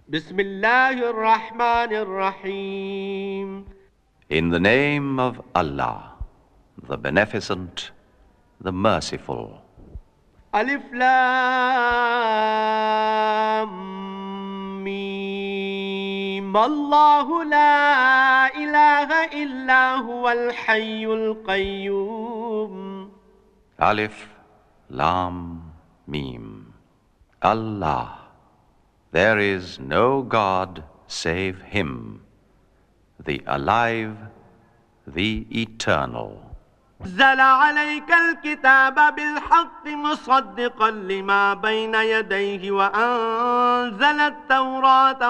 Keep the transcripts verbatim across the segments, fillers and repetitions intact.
Bismillahir Rahmanir Rahim. In the name of Allah, the Beneficent, the Merciful. Alif Lam Mim. Allahu la ilaha illa huwal hayyul qayyum. Alif Lam Mim. Allah. There is no God save Him, the alive, the eternal. نزل عليك الكتاب بالحق مصدقا لما بين يديه وأنزل التوراة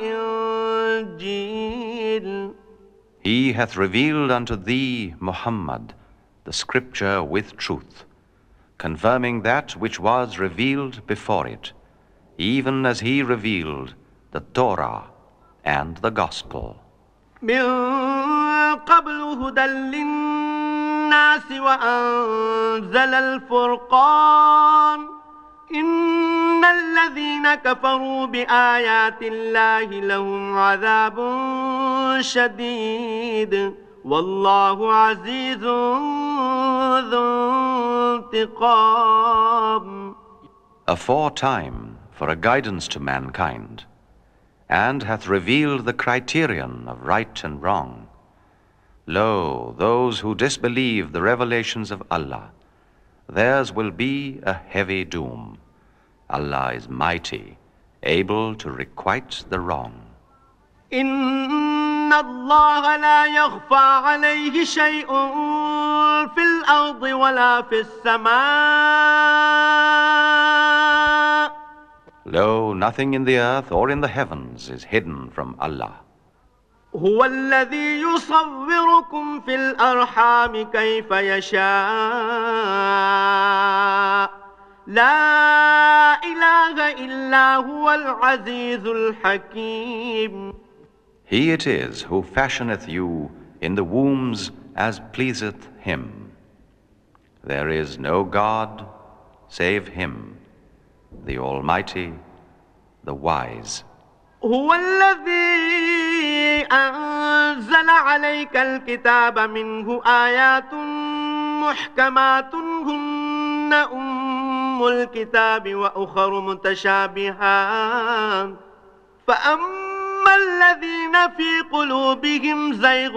والإنجيل. He hath revealed unto thee, Muhammad, the scripture with truth, confirming that which was revealed before it, even as he revealed the Torah and the Gospel. من قبل هدى للناس وأنزل الفرقان إن الذين كفروا بآيات الله لهم عذاب شديد والله عزيز ذو انتقام. Aforetime for a guidance to mankind, and hath revealed the criterion of right and wrong. Lo, those who disbelieve the revelations of Allah, theirs will be a heavy doom. Allah is mighty, able to requite the wrong. إن الله لا يخفى عليه شيء في الأرض ولا في السماء. Lo, nothing in the earth or in the heavens is hidden from Allah. هو الذي يصوركم في الأرحام كيف يشاء لا إله إلا هو العزيز الحكيم. He it is who fashioneth you in the wombs as pleaseth him. There is no God save him, the Almighty, the Wise. هو الذي أنزل عليك الكتاب منه آيات محكمات هن أم الكتاب وأخر متشابهات فأما الذين في قلوبهم زيغ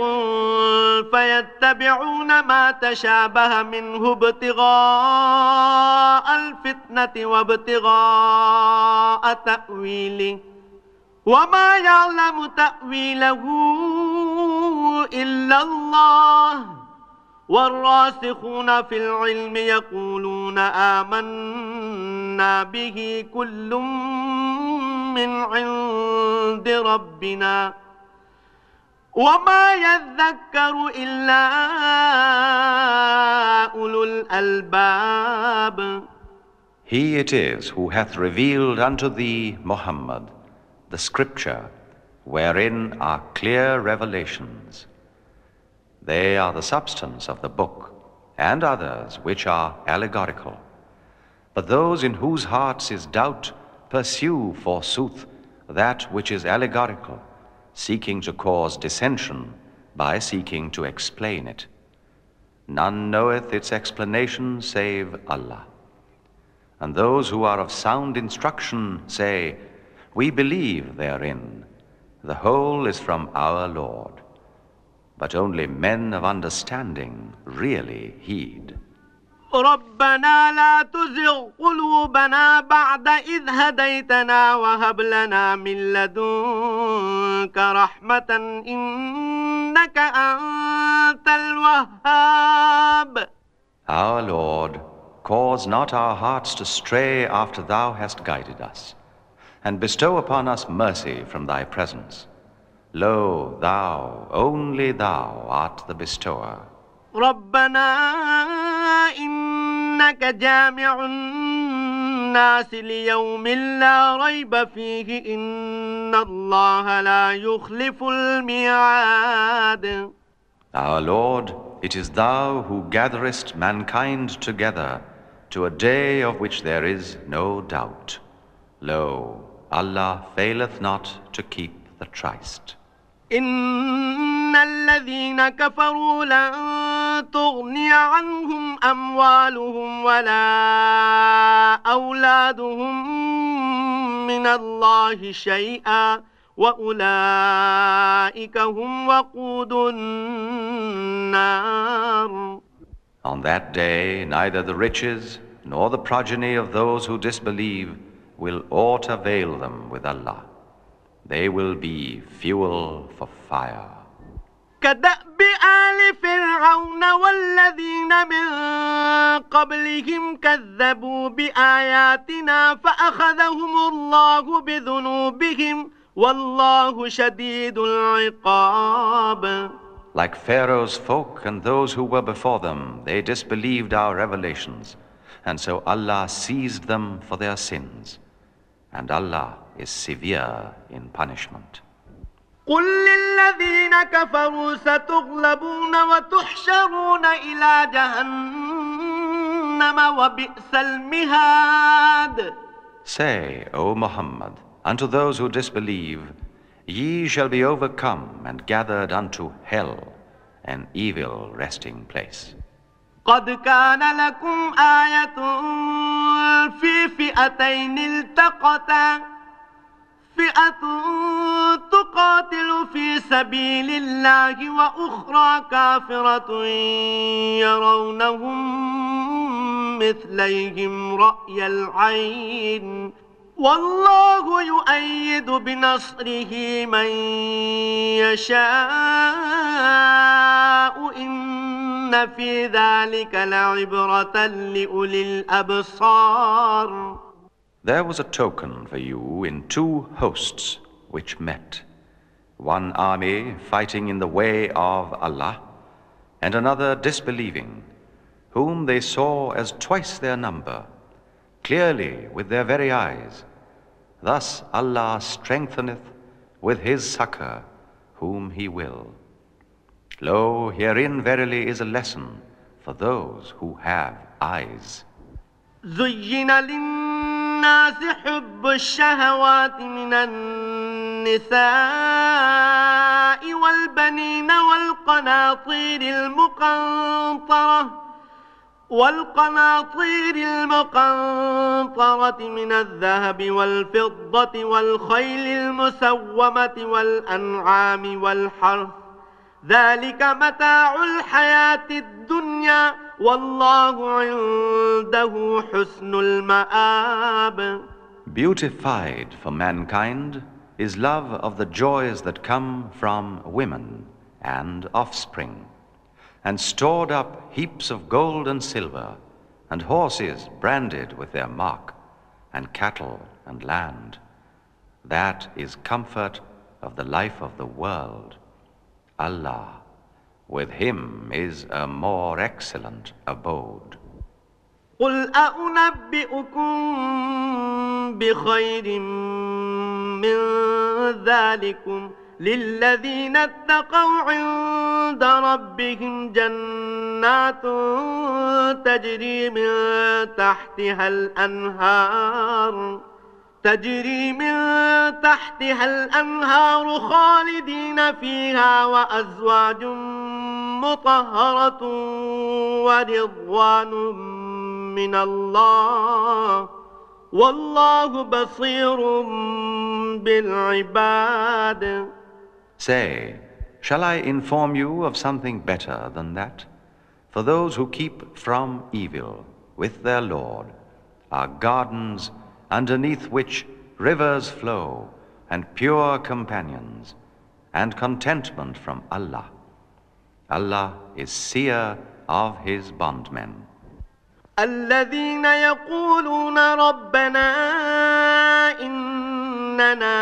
فيتبعون ما تشابه منه ابتغاء الفتنة وابتغاء تأويله وما يعلم تأويله إلا الله والراسخون في العلم يقولون آمنا به كل من عند ربنا وما يذكر إلا أولو الألباب. He it is who hath revealed unto thee, Muhammad, the scripture wherein are clear revelations. They are the substance of the book, and others which are allegorical. But those in whose hearts is doubt pursue forsooth that which is allegorical, seeking to cause dissension by seeking to explain it. None knoweth its explanation save Allah. And those who are of sound instruction say, we believe therein. The whole is from our Lord. But only men of understanding really heed. ربنا لا تزغ قلوبنا بعد إذ هديتنا وهب لنا من لدنك رحمة إنك أنت الوهاب. Our Lord, cause not our hearts to stray after thou hast guided us, and bestow upon us mercy from thy presence. Lo, thou, only thou art the bestower. ربنا إنك جامع الناس ليوم لا ريب فيه إن الله لا يخلف الميعاد. Our Lord, it is thou who gatherest mankind together to a day of which there is no doubt. Lo, Allah faileth not to keep the tryst. إن الذين كفروا لن تغني عنهم أموالهم ولا أولادهم من الله شيئا وأولئك هم وقود النار. On that day, neither the riches nor the progeny of those who disbelieve will aught avail them with Allah. They will be fuel for fire. كدأب آل فرعون والذين من قبلهم كذبوا بآياتنا فأخذهم الله بذنوبهم والله شديد العقاب. Like Pharaoh's folk and those who were before them, they disbelieved our revelations, and so Allah seized them for their sins, and Allah is severe in punishment. قل للذين كفروا ستغلبون وتحشرون إلى جهنم وبئس المهاد. Say, O Muhammad, unto those who disbelieve, ye shall be overcome and gathered unto hell, an evil resting place. قد كان لكم آية في فئتين التقتا فئة تقاتل في سبيل الله وأخرى كافرة يرونهم مثليهم رأي العين والله يؤيد بنصره من يشاء إن في ذلك لعبرة لأولي الأبصار. There was a token for you in two hosts which met, one army fighting in the way of Allah, and another disbelieving, whom they saw as twice their number, clearly with their very eyes. Thus Allah strengtheneth with His succor whom He will. Lo, herein verily is a lesson for those who have eyes. زين للناس حب الشهوات من النساء والبنين والقناطير المقنطرة والقناطير المقنطرة من الذهب والفضة والخيل المسومة والأنعام والحرث ذلك متاع الحياة الدنيا والله عنده حسن المآب. Beautified for mankind is love of the joys that come from women and offspring, and stored up heaps of gold and silver, and horses branded with their mark, and cattle and land. That is comfort of the life of the world. Allah, with Him is a more excellent abode. قل أنبئكم بخير من ذلكم للذين اتقوا عند ربهم جنات تجري من تحتها الأنهار تجري من تحتها الأنهار خالدين فيها وأزواج مطهرة ورضوان من الله والله بصير بالعباد. Say, shall I inform you of something better than that? For those who keep from evil with their Lord are gardens underneath which rivers flow, and pure companions, and contentment from Allah. Allah is seer of His bondmen. الذين يقولون ربنا إننا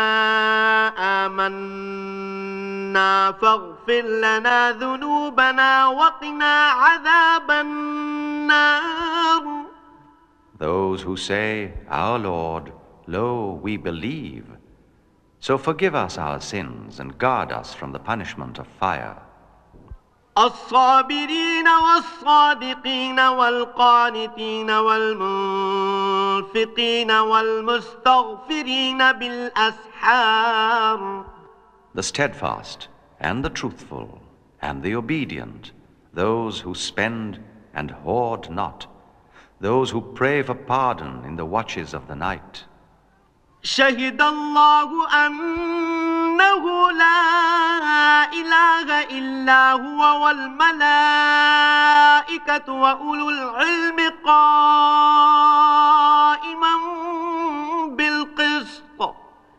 آمنا فاغفر لنا ذنوبنا وقنا عذاب النار. Those who say, Our Lord, lo, we believe, so forgive us our sins and guard us from the punishment of fire. الصابرين والصادقين والقانتين والمنفقين والمنفقين والمستغفرين بالأسحار. The steadfast and the truthful and the obedient, those who spend and hoard not, those who pray for pardon in the watches of the night. شهد الله أنه لا إله إلا هو والملائكة وأولو العلم قائما بالقسط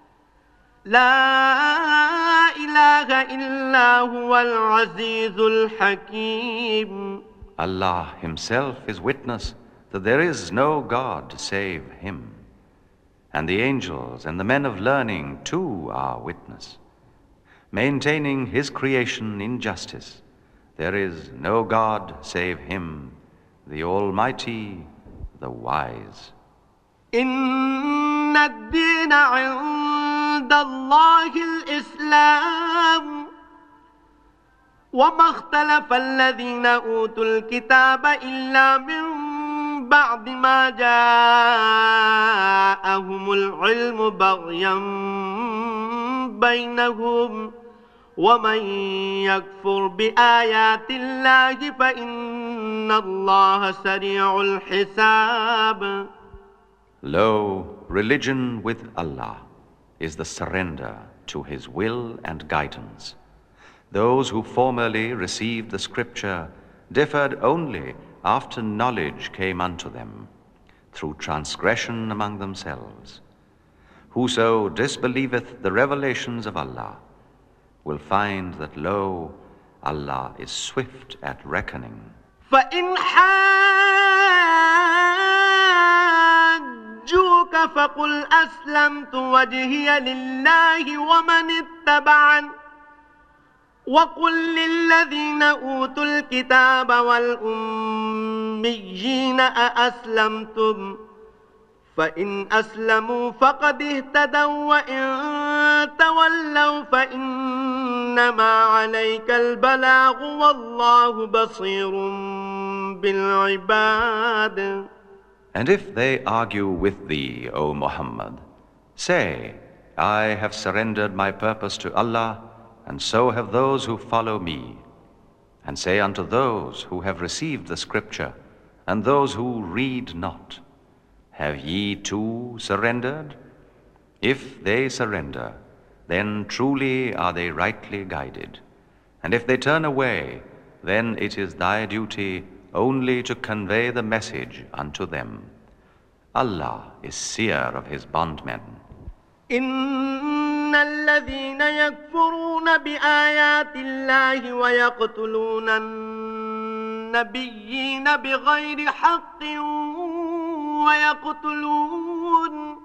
لا إله إلا هو العزيز الحكيم. Allah Himself is witness that there is no God save Him. And the angels and the men of learning too are witness. Maintaining His creation in justice, there is no God save Him, the Almighty, the Wise. إن الدين عند الله الإسلام وما اختلف الذين أوتوا الكتاب إلا من بعد ما جاءهم العلم بغيا بينهم ومن يكفر بآيات الله فإن الله سريع الحساب. Lo, religion with Allah is the surrender to His will and guidance. Those who formerly received the scripture differed only after knowledge came unto them, through transgression among themselves. Whoso disbelieveth the revelations of Allah will find that, lo, Allah is swift at reckoning. فإن حاجوك فقل أسلمت وجهي لله ومن اتبعني وقل للذين أوتوا الكتاب والأميين أأسلمتم فإن أسلموا فقد اهتدوا وإن تولوا فإنما عليك البلاغ والله بصير بالعباد. And if they argue with thee, O Muhammad, say, I have surrendered my purpose to Allah, and so have those who follow me. And say unto those who have received the scripture, and those who read not, have ye too surrendered? If they surrender, then truly are they rightly guided. And if they turn away, then it is thy duty only to convey the message unto them. Allah is seer of His bondmen. إن الذين يكفرون بآيات الله ويقتلون النبيين بغير حق ويقتلون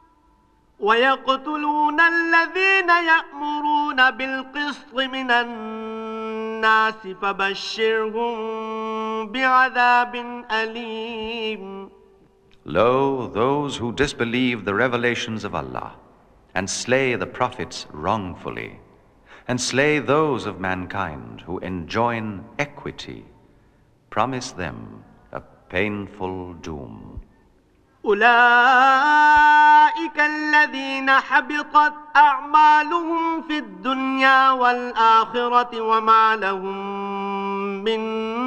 ويقتلون الذين يأمرون بالقسط من الناس فبشرهم بعذاب أليم. Lo, those who disbelieve the revelations of Allah, and slay the prophets wrongfully, and slay those of mankind who enjoin equity, promise them a painful doom. أولئك الذين حبطت أعمالهم في الدنيا والآخرة وما لهم من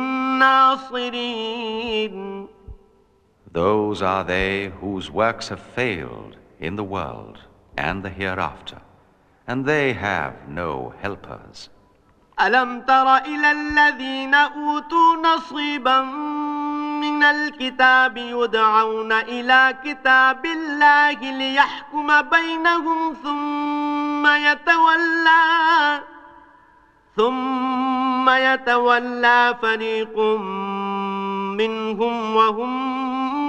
ناصرين. Those are they whose works have failed in the world and the hereafter, and they have no helpers. ألم تر إلى الذين أوتوا نصيبا من الكتاب يدعون إلى كتاب الله ليحكم بينهم ثم يتولى ثم يتولى فريق منهم وهم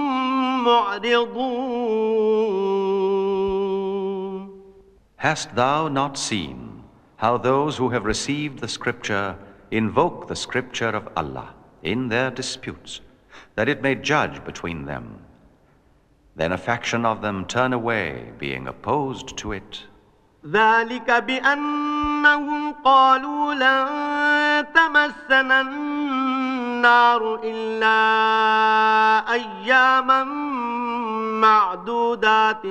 معرضون. Hast thou not seen how those who have received the scripture invoke the scripture of Allah in their disputes, that it may judge between them? Then a faction of them turn away, being opposed to it. ذلك بأنهم قالوا لن تمسنا النار إلا أياما معدودات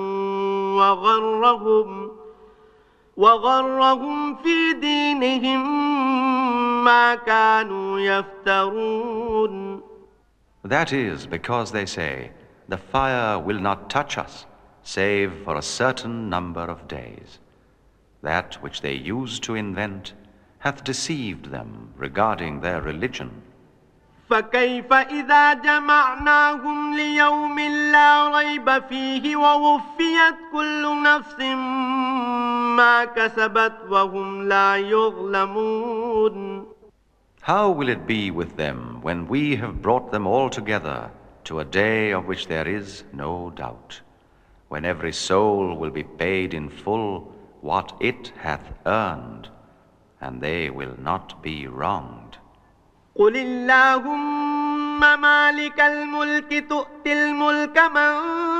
وغرهم وغرهم في دينهم ما كانوا يفترون. That is because they say, the fire will not touch us, save for a certain number of days. That which they used to invent hath deceived them regarding their religion. فكيف إذا جمعناهم ليوم لا ريب فيه ووفيت كل نفس ما كسبت وهم لا يظلمون. How will it be with them when we have brought them all together to a day of which there is no doubt, when every soul will be paid in full what it hath earned, and they will not be wronged. قل اللهم مالك الملك تؤتي الملك من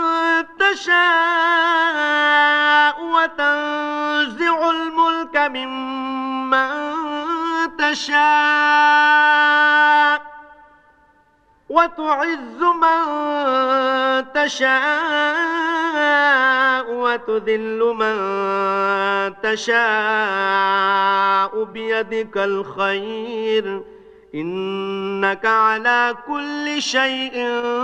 تشاء وتنزع الملك ممن تشاء وتعز من تشاء وتذل من تشاء بيدك الخير إنك على كل شيء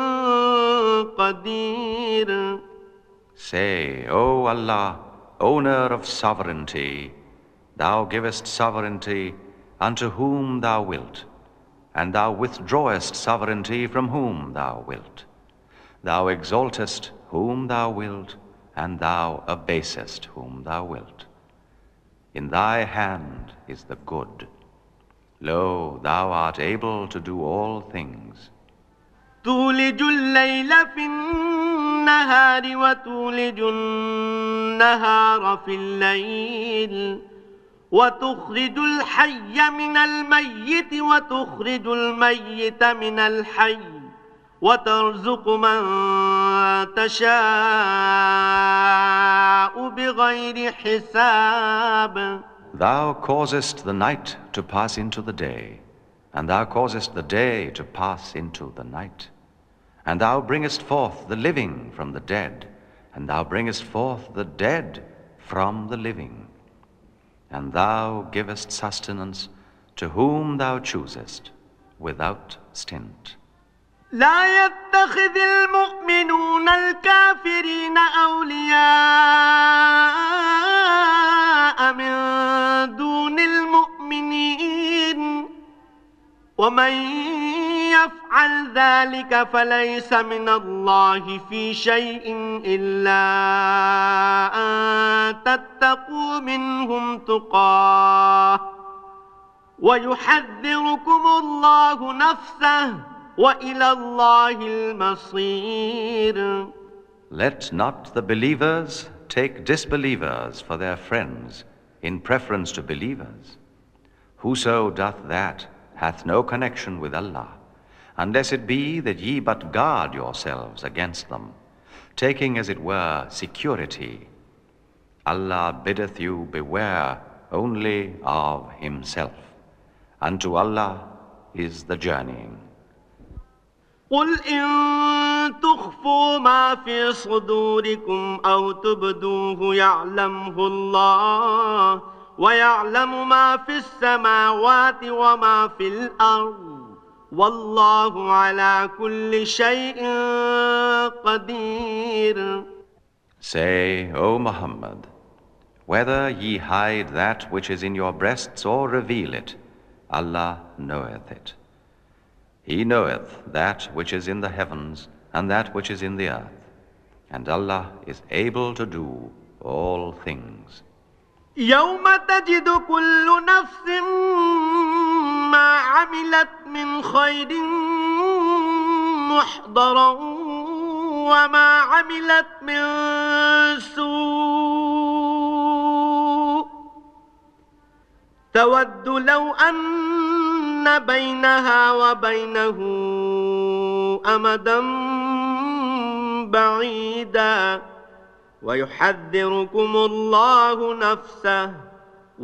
قدير. Say, O Allah, owner of sovereignty, thou givest sovereignty unto whom thou wilt, and thou withdrawest sovereignty from whom thou wilt. Thou exaltest whom thou wilt, and thou abasest whom thou wilt. In thy hand is the good. Lo, thou art able to do all things. تولج الليل في النهار وتولج النهار في الليل وتخرج الحي من الميت وتخرج الميت من الحي وترزق من تشاء بغير حساب. Thou causest the night to pass into the day, and thou causest the day to pass into the night. And thou bringest forth the living from the dead, and thou bringest forth the dead from the living. And thou givest sustenance to whom thou choosest, without stint. لا يتخذ المؤمنون الكافرين أولياء من دون المؤمنين ومن يفعل ذلك فليس من الله في شيء إلا أن تتقوا منهم تقاه ويحذركم الله نفسه وإلى الله المصير. Let not the believers take disbelievers for their friends in preference to believers. Whoso doth that hath no connection with Allah, unless it be that ye but guard yourselves against them, taking as it were security. Allah biddeth you beware only of Himself. Unto Allah is the journeying. قل إن تخفوا ما في صدوركم أو تبدوه يعلمه الله ويعلم ما في السماوات وما في الأرض والله على كل شيء قدير. Say, O Muhammad, whether ye hide that which is in your breasts or reveal it, Allah knoweth it. He knoweth that which is in the heavens and that which is in the earth, and Allah is able to do all things. يوم تجد كل نفس ما عملت من خير محضرا وما عملت من سوء تود لو أن بينها وبينه أمدا بعيدا ويحذركم الله نفسه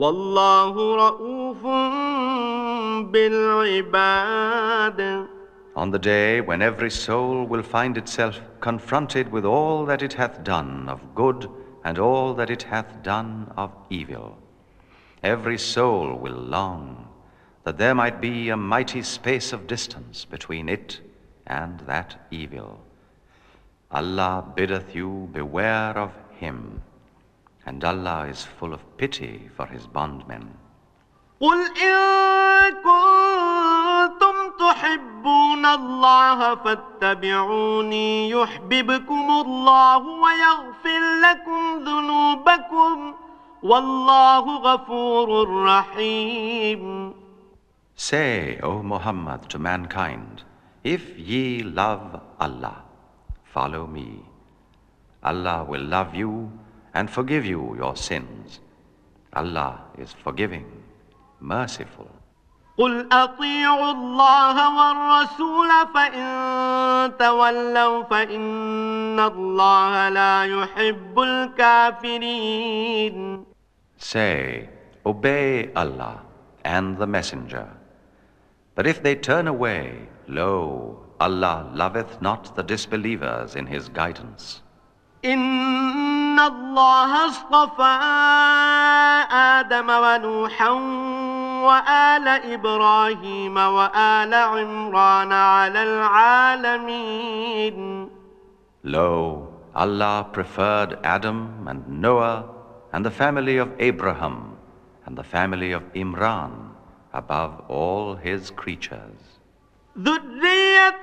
والله رؤوف بالعباد. On the day when every soul will find itself confronted with all that it hath done of good and all that it hath done of evil, every soul will long that there might be a mighty space of distance between it and that evil. Allah biddeth you beware of him, and Allah is full of pity for his bondmen. قل إن كنتم تحبون الله فاتبعوني يحببكم الله ويغفر لكم ذنوبكم والله غفور رحيم. Say, O Muhammad, to mankind, if ye love Allah, follow me. Allah will love you and forgive you your sins. Allah is forgiving, merciful. قل أطيعوا الله والرسول فإن تولوا فإن الله لا يحب الكافرين. Say, obey Allah and the Messenger. But if they turn away, lo, Allah loveth not the disbelievers in his guidance. إن الله اصطفى آدم ونوحا وآل إبراهيم وآل عمران على العالمين. Lo, Allah preferred Adam and Noah and the family of Abraham and the family of Imran above all his creatures. ذرية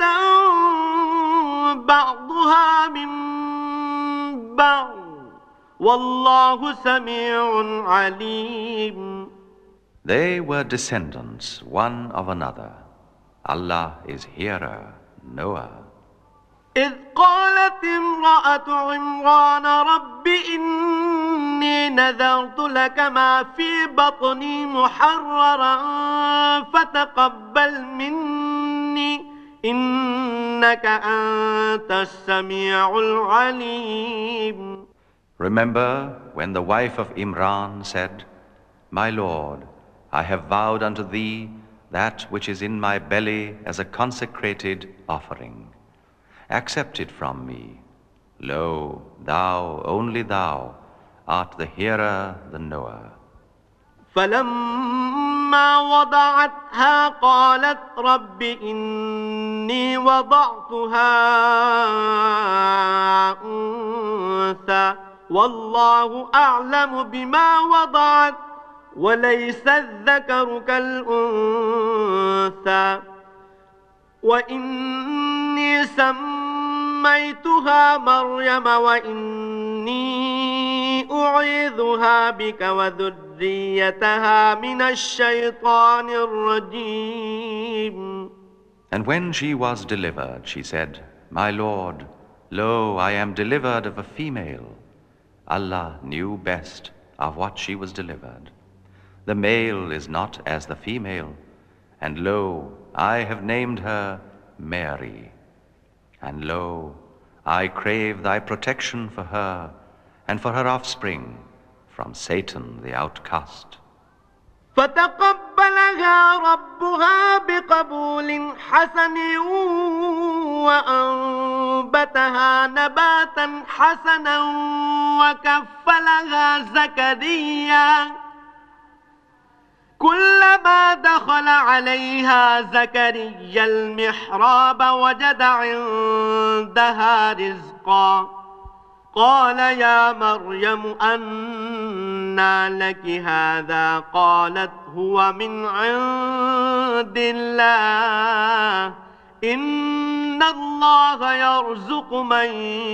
بعضها من بعض والله سميع عليم. They were descendants one of another. Allah is hearer, knower. إذ قالت امرأة عمران رب إني نذرت لك ما في بطني محررا فتقبل مني إنك أنت السميع العليم. Remember when the wife of Imran said, My Lord, I have vowed unto thee that which is in my belly as a consecrated offering. Accept it from me. Lo, thou, only thou, art the hearer, the knower. فلما وضعتها قالت رب إني وضعتها أنثى والله أعلم بما وضعت وليس الذكر كالأنثى وإني سميتها مريم وإني أعيذها بك وذريتها من الشيطان الرجيم. And when she was delivered, she said, My Lord, lo, I am delivered of a female. Allah knew best of what she was delivered. The male is not as the female, and lo, I have named her Mary. And lo, I crave thy protection for her and for her offspring from Satan the outcast. فتقبلها ربها بقبول حسن وأنبتها نباتا حسنا وكفلها زكريا كلما دخل عليها زكريا المحراب وجد عندها رزقا قال يا مريم أنى لك هذا قالت هو من عند الله إن الله يرزق من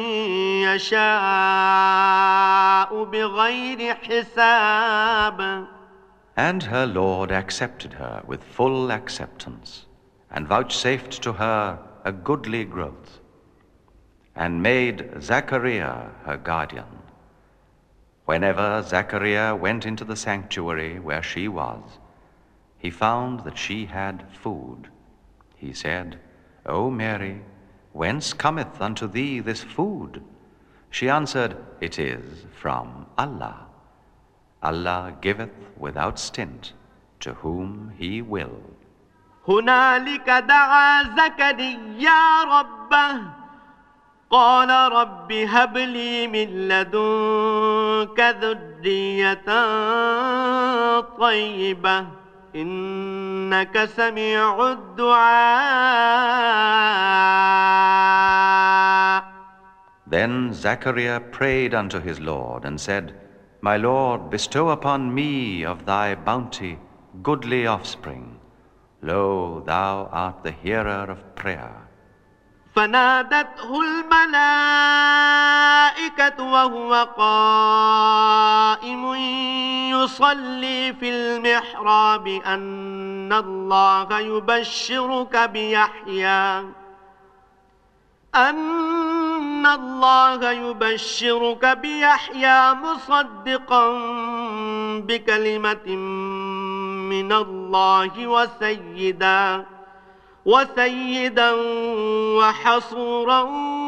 يشاء بغير حساب. And her Lord accepted her with full acceptance, and vouchsafed to her a goodly growth, and made Zachariah her guardian. Whenever Zachariah went into the sanctuary where she was, he found that she had food. He said, O Mary, whence cometh unto thee this food? She answered, It is from Allah. Allah giveth without stint to whom he will. هنالك دعا زكريا ربه قال رب هب لي من لدنك ذرية طيبة إنك سميع الدعاء. Then Zachariah prayed unto his Lord and said, My Lord, bestow upon me of thy bounty goodly offspring. Lo, thou art the hearer of prayer. فنادته الملائكة وهو قائم يصلي في المحراب أن الله يبشرك بيحيى أن الله يبشرك بيحيى مصدقا بكلمة من الله وسيدا وسيدا وحصورا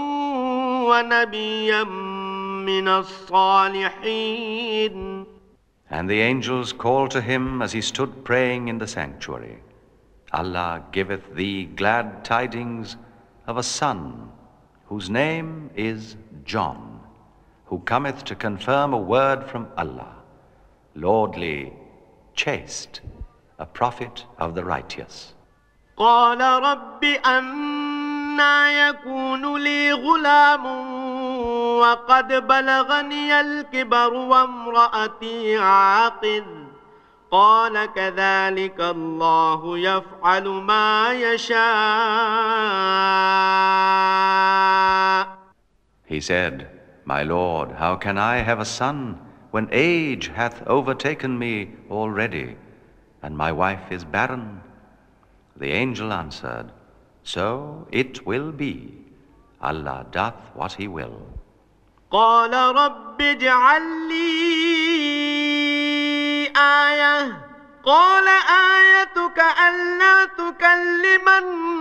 ونبيا من الصالحين. And the angels called to him as he stood praying in the sanctuary, Allah giveth thee glad tidings of a son, whose name is John, who cometh to confirm a word from Allah, lordly, chaste, a prophet of the righteous. قال رب أنى يكون لي غلام وقد بلغني الكبر وامرأتي عاقر قال كذلك الله يفعل ما يشاء. He said, My Lord, how can I have a son when age hath overtaken me already, and my wife is barren? The angel answered, So it will be. Allah doth what He will. قال رب اجعل لي آية قال آيتك ألا تكلم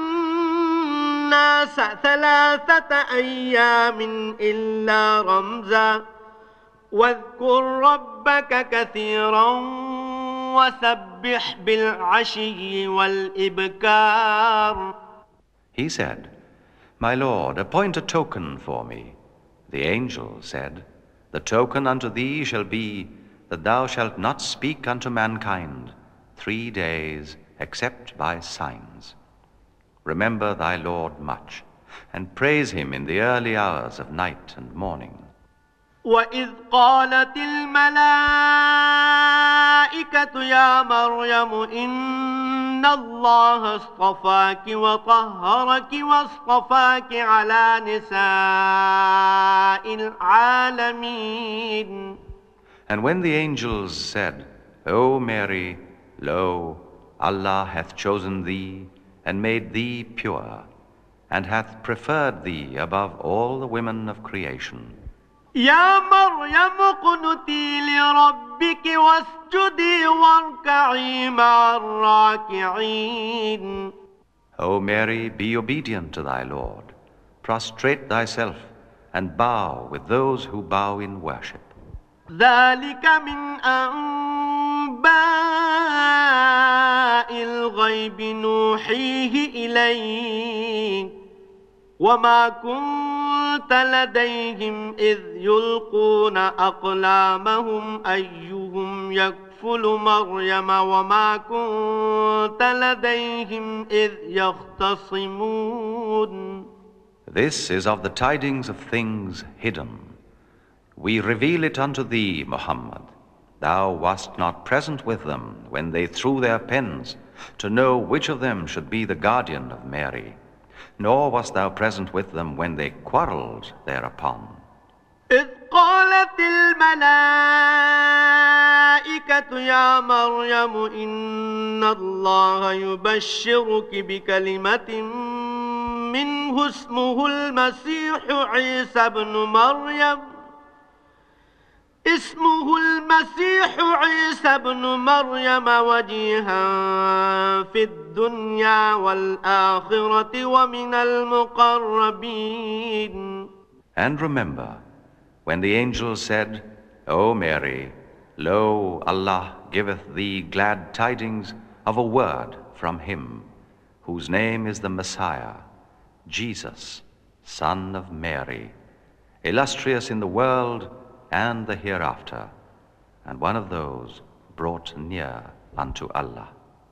الناس ثلاثة أيام إلا رمزا واذكر ربك كثيرا وسبح بالعشي والإبكار. He said, My Lord, appoint a token for me. The angel said, The token unto thee shall be that thou shalt not speak unto mankind three days except by signs. Remember thy Lord much, and praise him in the early hours of night and morning. وإذ قالت الملائكة يا مريم إن الله اصطفاك وطهرك واصطفاك على نساء العالمين. And when the angels said, O Mary, lo, Allah hath chosen thee and made thee pure, and hath preferred thee above all the women of creation. يا مريم اقنتي لربك واسجدي واركعي مع الراكعين. O Mary, be obedient to thy Lord. Prostrate thyself and bow with those who bow in worship. ذلك من أنباء الغيب نوحيه إليك وما كنت لديهم إذ يلقون أقلامهم أيهم يكفل مريم وما كنت لديهم إذ يختصمون. This is of the tidings of things hidden. We reveal it unto thee, Muhammad. Thou wast not present with them when they threw their pens to know which of them should be the guardian of Mary. Nor wast thou present with them when they quarrelled thereupon. إذ قالت الملائكة يا مريم إن الله يبشرك بكلمة منه اسمه المسيح عيسى بن مريم اسمه المسيح عيسى بن مريم وجيها في الدنيا والآخرة ومن المقربين. And remember, when the angel said, O Mary, lo, Allah giveth thee glad tidings of a word from him, whose name is the Messiah, Jesus, son of Mary, illustrious in the world and the hereafter, and one of those brought near unto Allah.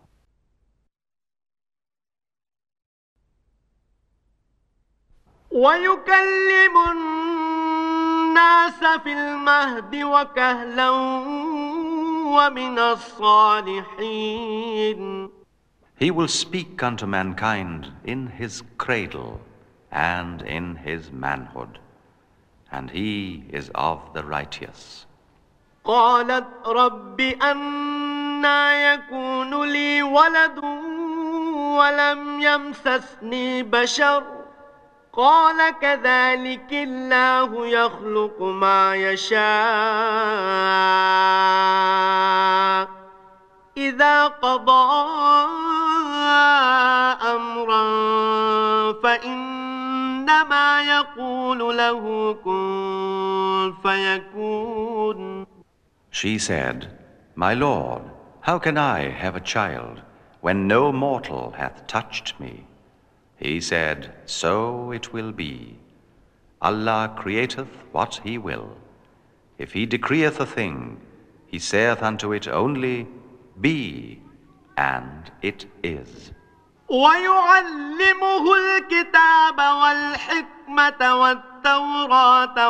ويكلم الناس في المهد وكهلا ومن الصالحين. He will speak unto mankind in his cradle and in his manhood, and he is of the righteous. قالت رب أنى يكون لي ولد ولم يمسسني بشر قال كذلك الله يخلق ما يشاء إذا قضى أمرا فإنما يقول له كن فيكون. She said, My Lord, how can I have a child when no mortal hath touched me? He said, So it will be. Allah createth what He will. If He decreeth a thing, He saith unto it only, Be, and it is. ويعلمه الكتاب والحكمة والتوراة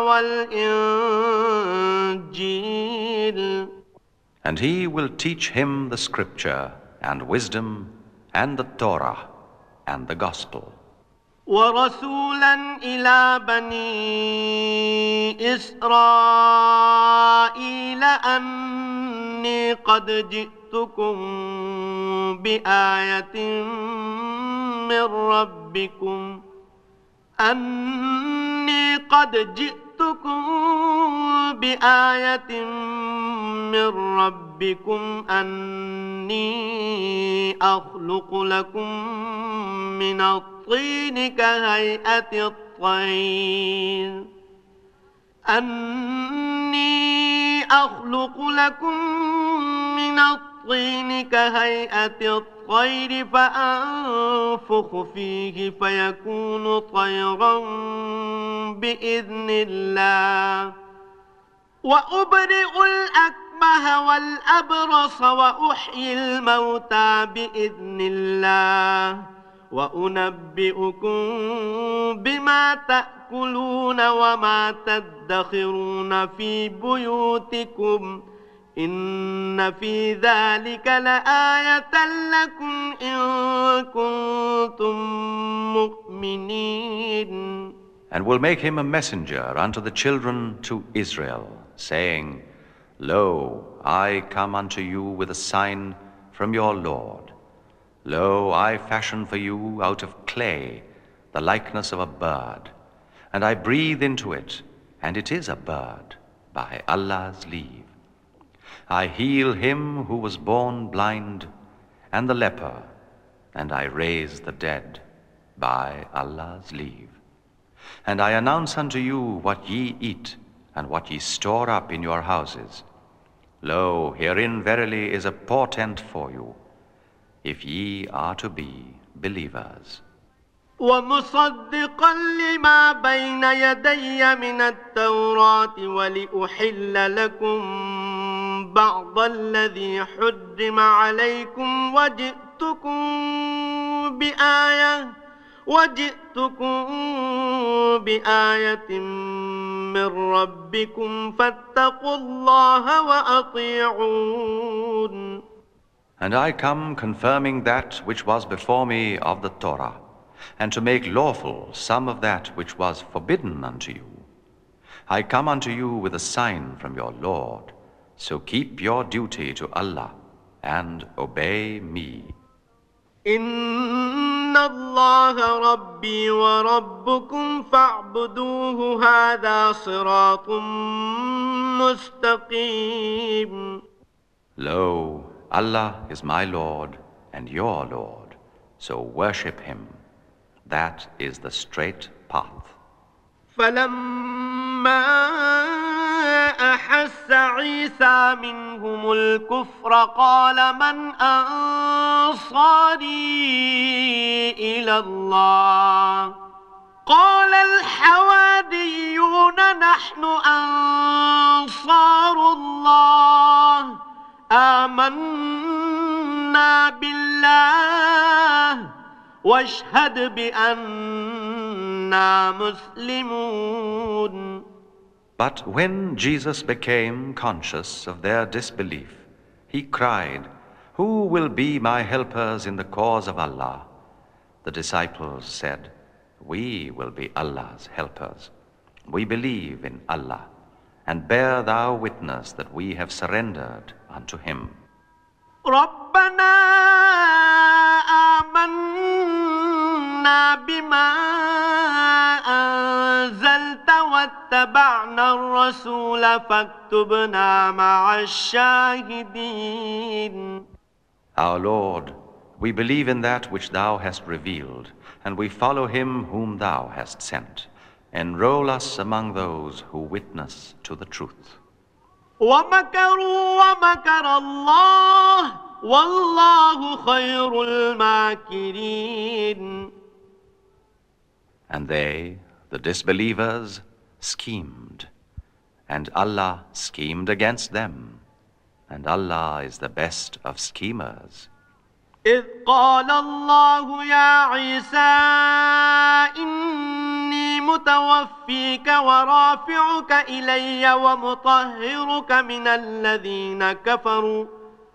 والإنجيل. And He will teach him the scripture and wisdom and the Torah and the gospel. ورسولا إلى بني إسرائيل أني قد جئتكم بآية من ربكم أني قد جئتكم بآية من ربكم أني أخلق لكم من الطين كهيئة الطير أني أخلق لكم من الطين كهيئة الطير فأنفخ فيه فيكون طيرا بإذن الله وأبرئ الأكمه والأبرص وأحيي الموتى بإذن الله وأنبئكم بما تأكلون وما تدخرون في بيوتكم إن في ذلك لآية لكم إن كنتم مؤمنين. And will make him a messenger unto the children to Israel, saying, Lo, I come unto you with a sign from your Lord. Lo, I fashion for you out of clay the likeness of a bird, and I breathe into it, and it is a bird, by Allah's leave. I heal him who was born blind, and the leper, and I raise the dead, by Allah's leave. And I announce unto you what ye eat, and what ye store up in your houses. Lo, herein verily is a portent for you, if ye are to be believers. ومصدقا لما بين يدي من التوراة ولأحل لكم بعض الذي حرم عليكم وجئتكم بآية وجئتكم بآية من ربكم فاتقوا الله وأطيعون. And I come confirming that which was before me of the Torah, and to make lawful some of that which was forbidden unto you. I come unto you with a sign from your Lord, so keep your duty to Allah and obey me. إن الله ربي وربكم فاعبدوه هذا صراط مستقيم. Lo, Allah is my Lord and your Lord, so worship Him. That is the straight path. فلما أحس عيسى منهم الكفر قال من أنصاري إلى الله قال الحواريون نحن أنصار الله آمنا بالله واشهد بأننا مسلمون. But when Jesus became conscious of their disbelief, he cried, "Who will be my helpers in the cause of Allah?" The disciples said, "We will be Allah's helpers. We believe in Allah, and bear thou witness that we have surrendered unto Him." ربنا آمنا بما أنزلت واتبعنا الرسول فاكتبنا مع الشاهدين. Our Lord, we believe in that which thou hast revealed, and we follow him whom thou hast sent. Enroll us among those who witness to the truth. ومكروا ومكر الله والله خير الماكرين. And they, the disbelievers, schemed, and Allah schemed against them, and Allah is the best of schemers. إذ قال الله يا عيسى إني متوفيك ورافعك إلي ومطهرك من الذين كفروا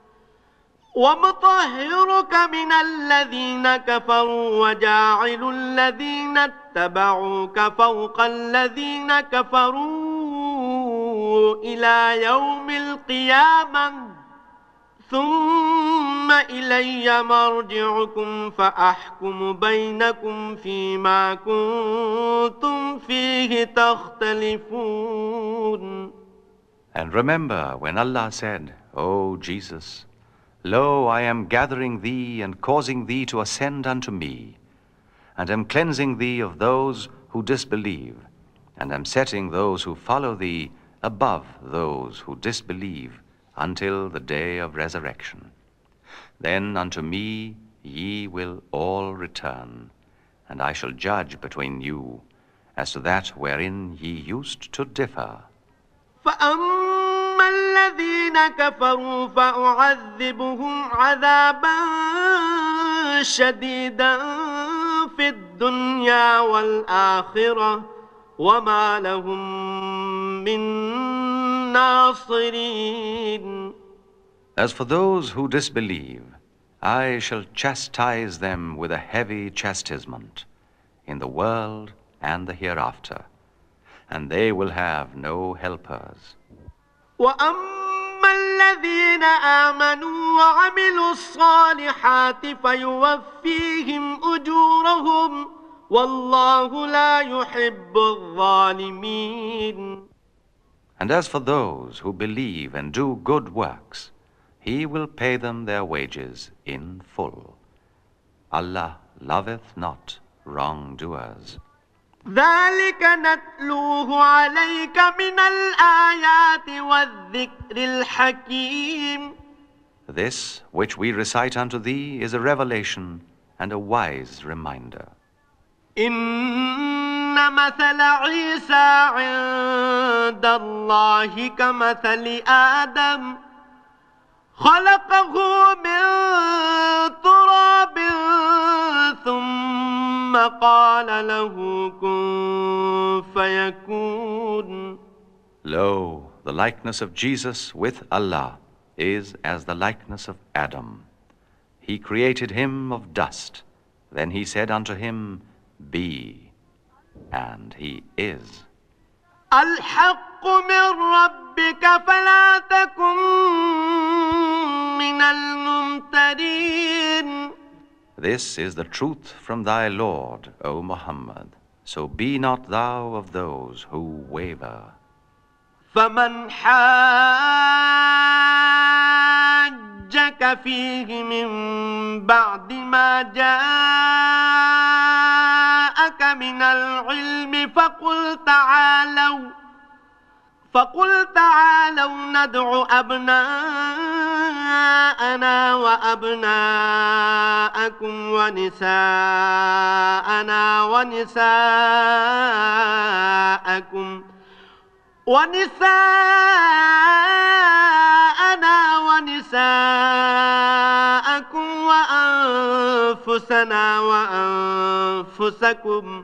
ومطهرك من الذين كفروا وجاعل الذين اتبعوك فوق الذين كفروا إلى يوم القيامة ثم إلي مرجعكم فأحكم بينكم فيما كنتم فيه تختلفون. And remember when Allah said, "O Jesus, lo, I am gathering thee and causing thee to ascend unto me, and am cleansing thee of those who disbelieve, and am setting those who follow thee above those who disbelieve, until the day of resurrection. Then unto me ye will all return, and I shall judge between you as to that wherein ye used to differ." فأما الذين كفروا فأعذبهم عذابا شديدا في الدنيا والآخرة وما لهم من ناصرين. As for those who disbelieve, I shall chastise them with a heavy chastisement in the world and the hereafter, and they will have no helpers. وأما الذين آمنوا وعملوا الصالحات فيوفيهم أجورهم والله لا يحب الظالمين. And as for those who believe and do good works, He will pay them their wages in full. Allah loveth not wrongdoers. ذلك نتلوه عليك من الآيات والذكر الحكيم. This which we recite unto thee is a revelation and a wise reminder. إن مثل عيسى عند الله كمثل آدم خلقه من تراب ثم قال له كن فيكون. Lo, the likeness of Jesus with Allah is as the likeness of Adam. He created him of dust. Then he said unto him, Be, and he is. الحق من ربك فلا تكن من الممترين. This is the truth from thy Lord, O Muhammad. So be not thou of those who waver. فمن حاجك فيه من بعد ما جاءك من العلم فقل تعالوا فقل تعالوا ندع أبناءنا وأبناءكم ونساءنا ونساءكم ونساءنا ونساءكم وأنفسنا وأنفسكم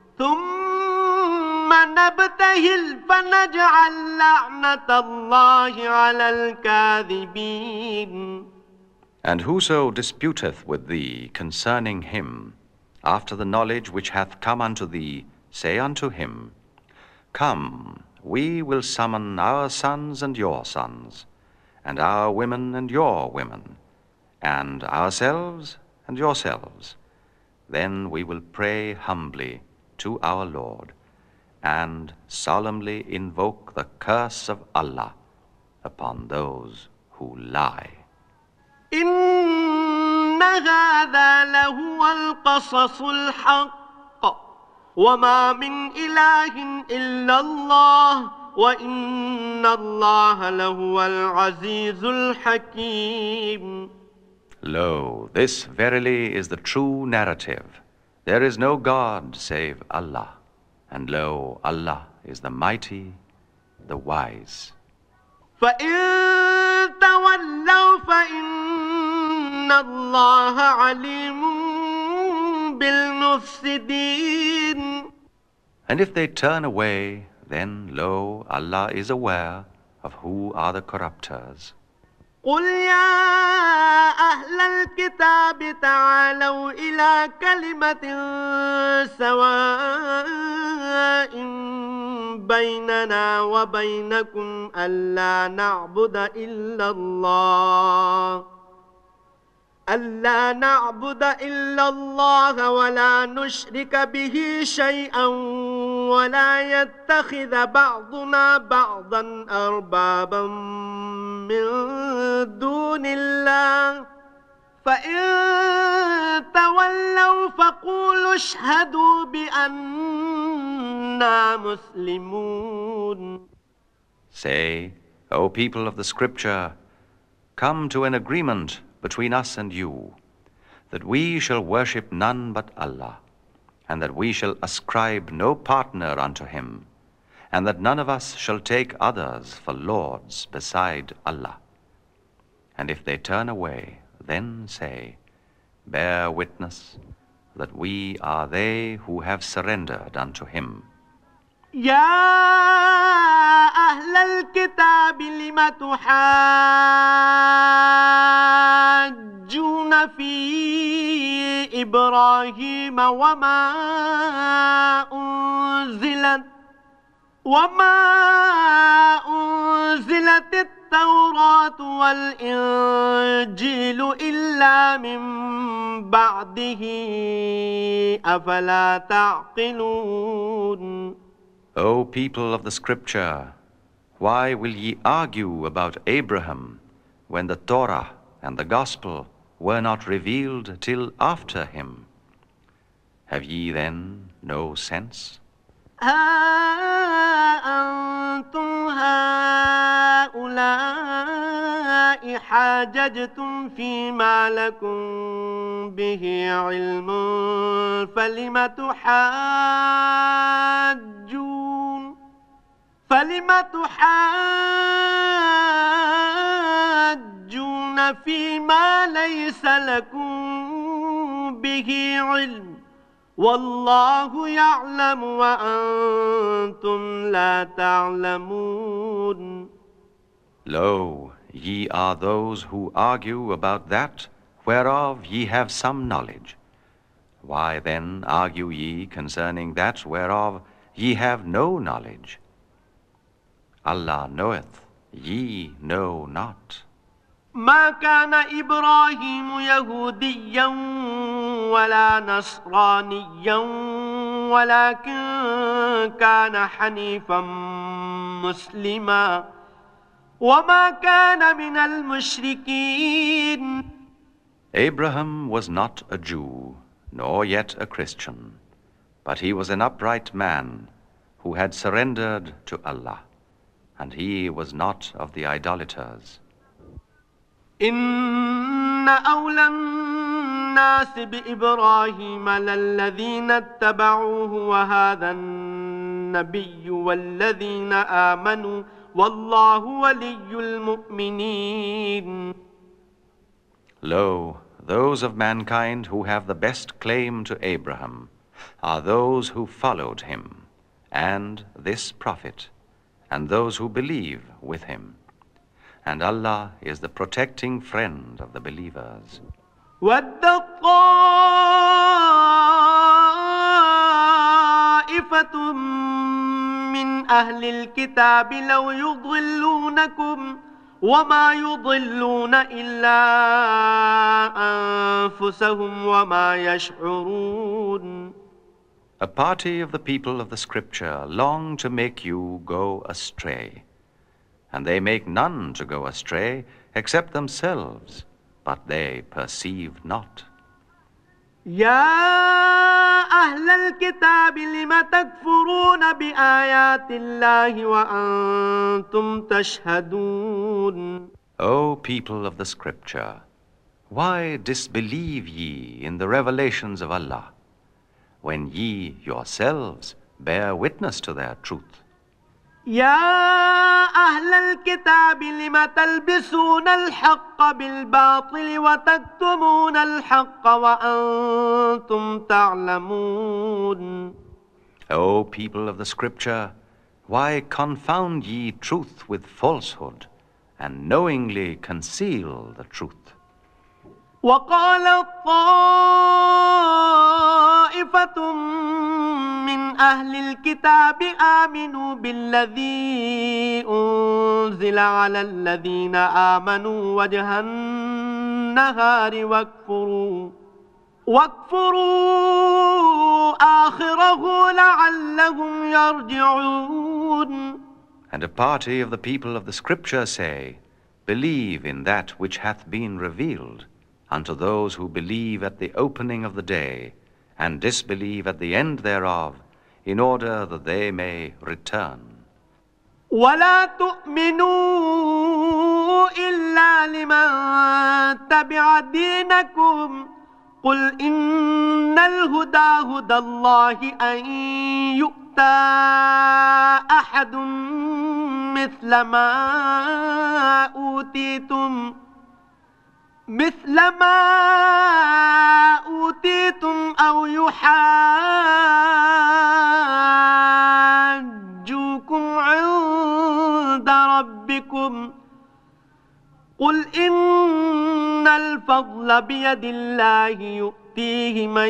ثم نبتهل فنجعل لعنة الله على الكاذبين. And whoso disputeth with thee concerning him, after the knowledge which hath come unto thee, say unto him, Come, we will summon our sons and your sons, and our women and your women, and ourselves and yourselves. Then we will pray humbly to our Lord, and solemnly invoke the curse of Allah upon those who lie. إن هذا لهو القصص الحق وما من إله إلا الله وإن الله لهو العزيز الحكيم. Lo, this verily is the true narrative. There is no God save Allah, and lo, Allah is the mighty, the wise. فإن تولوا فإن الله عليم بالمفسدين. And if they turn away, then lo, Allah is aware of who are the corrupters. قل يا أهل الكتاب تعالوا إلى كلمة سواء بيننا وبينكم ألا نعبد إلا الله ألا نعبد إلا الله ولا نشرك به شيئا ولا يتخذ بعضنا بعضا أربابا من دون الله فإن تولوا فقولوا اشهدوا بأننا مسلمون. Say, O people of the Scripture, come to an agreement between us and you, that we shall worship none but Allah, and that we shall ascribe no partner unto him, and that none of us shall take others for lords beside Allah. And if they turn away, then say, Bear witness that we are they who have surrendered unto him. يا أهل الكتاب لم تحاجون في إبراهيم وما أنزلت وما أنزلت التوراة والإنجيل إلا من بعده أفلا تعقلون. O people of the Scripture, why will ye argue about Abraham when the Torah and the Gospel were not revealed till after him? Have ye then no sense? ها أنتم هؤلاء حاججتم فيما لكم به علم فلم تحاجون فلم تحاجون فيما ليس لكم به علم والله يعلم وأنتم لا تعلمون. Lo, ye are those who argue about that whereof ye have some knowledge. Why then argue ye concerning that whereof ye have no knowledge? Allah knoweth, ye know not. ما كان إبراهيم يهوديا ولا نصرانيا ولكن كان حنيفا مسلما وما كان من المشركين. Abraham was not a Jew, nor yet a Christian, but he was an upright man who had surrendered to Allah, and he was not of the idolaters. إن أولى الناس بإبراهيم للذين اتبعوه وهذا النبي والذين آمنوا والله ولي المؤمنين. Lo, those of mankind who have the best claim to Abraham are those who followed him, and this prophet, and those who believe with him. And Allah is the protecting friend of the believers. وَدَّ طَائِفَةٌ مِّنْ أَهْلِ الْكِتَابِ لَوْ يُضِلُّونَكُمْ وَمَا يُضِلُّونَ إِلَّا أَنفُسَهُمْ وَمَا يَشْعُرُونَ. A party of the people of the Scripture long to make you go astray. And they make none to go astray except themselves, but they perceive not. يا أهل الكتاب لم تكفرون بآيات الله وأنتم تشهدون. O people of the Scripture, why disbelieve ye in the revelations of Allah, when ye yourselves bear witness to their truth? يا أهل الكتاب لم تلبسون الحق بالباطل وتكتمون الحق وأنتم تعلمون. O people of the Scripture, why confound ye truth with falsehood and knowingly conceal the truth? وقال طائفة من أهل الكتاب آمنوا بالذي أنزل على الذين آمنوا وجه النهار واكفروا واكفروا آخره لعلهم يرجعون. And a party of the people of the Scripture say, believe in that which hath been revealed unto those who believe at the opening of the day, and disbelieve at the end thereof, in order that they may return. ولا تؤمنوا إلا لمن تبع دينكم قل إن الهدى هدى الله أن يؤتى أحد مثل ما أوتيتم مثل ما أوتيتم أو يحاجوكم عند ربكم قل إن الفضل بيد الله يؤتيه من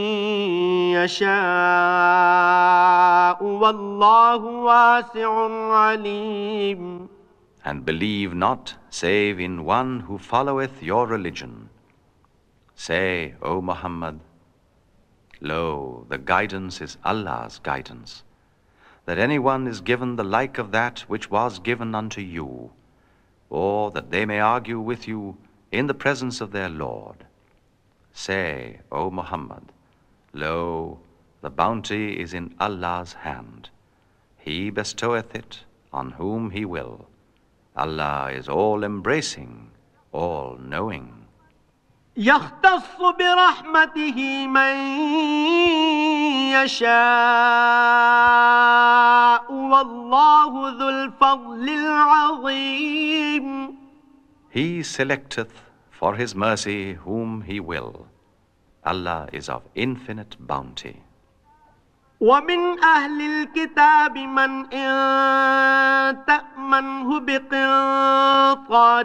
يشاء والله واسع عليم. And believe not save in one who followeth your religion. Say, O Muhammad, lo, the guidance is Allah's guidance, that anyone is given the like of that which was given unto you, or that they may argue with you in the presence of their Lord. Say, O Muhammad, lo, the bounty is in Allah's hand. He bestoweth it on whom He will. Allah is all-embracing, all-knowing. يختص برحمته من يشاء والله ذو الفضل العظيم. He selecteth for His mercy whom He will. Allah is of infinite bounty. ومن أهل الكتاب من إن تأمنه بقنطار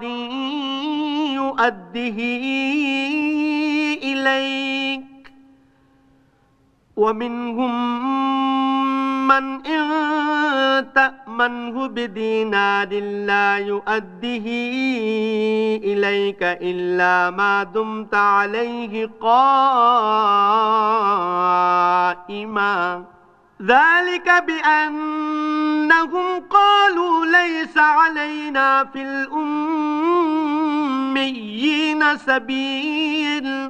يؤده إليك ومنهم من إن تأمنه بدينار لا يؤده إليك إلا ما دمت عليه قائما ذلك بأنهم قالوا ليس علينا في الأميين سبيل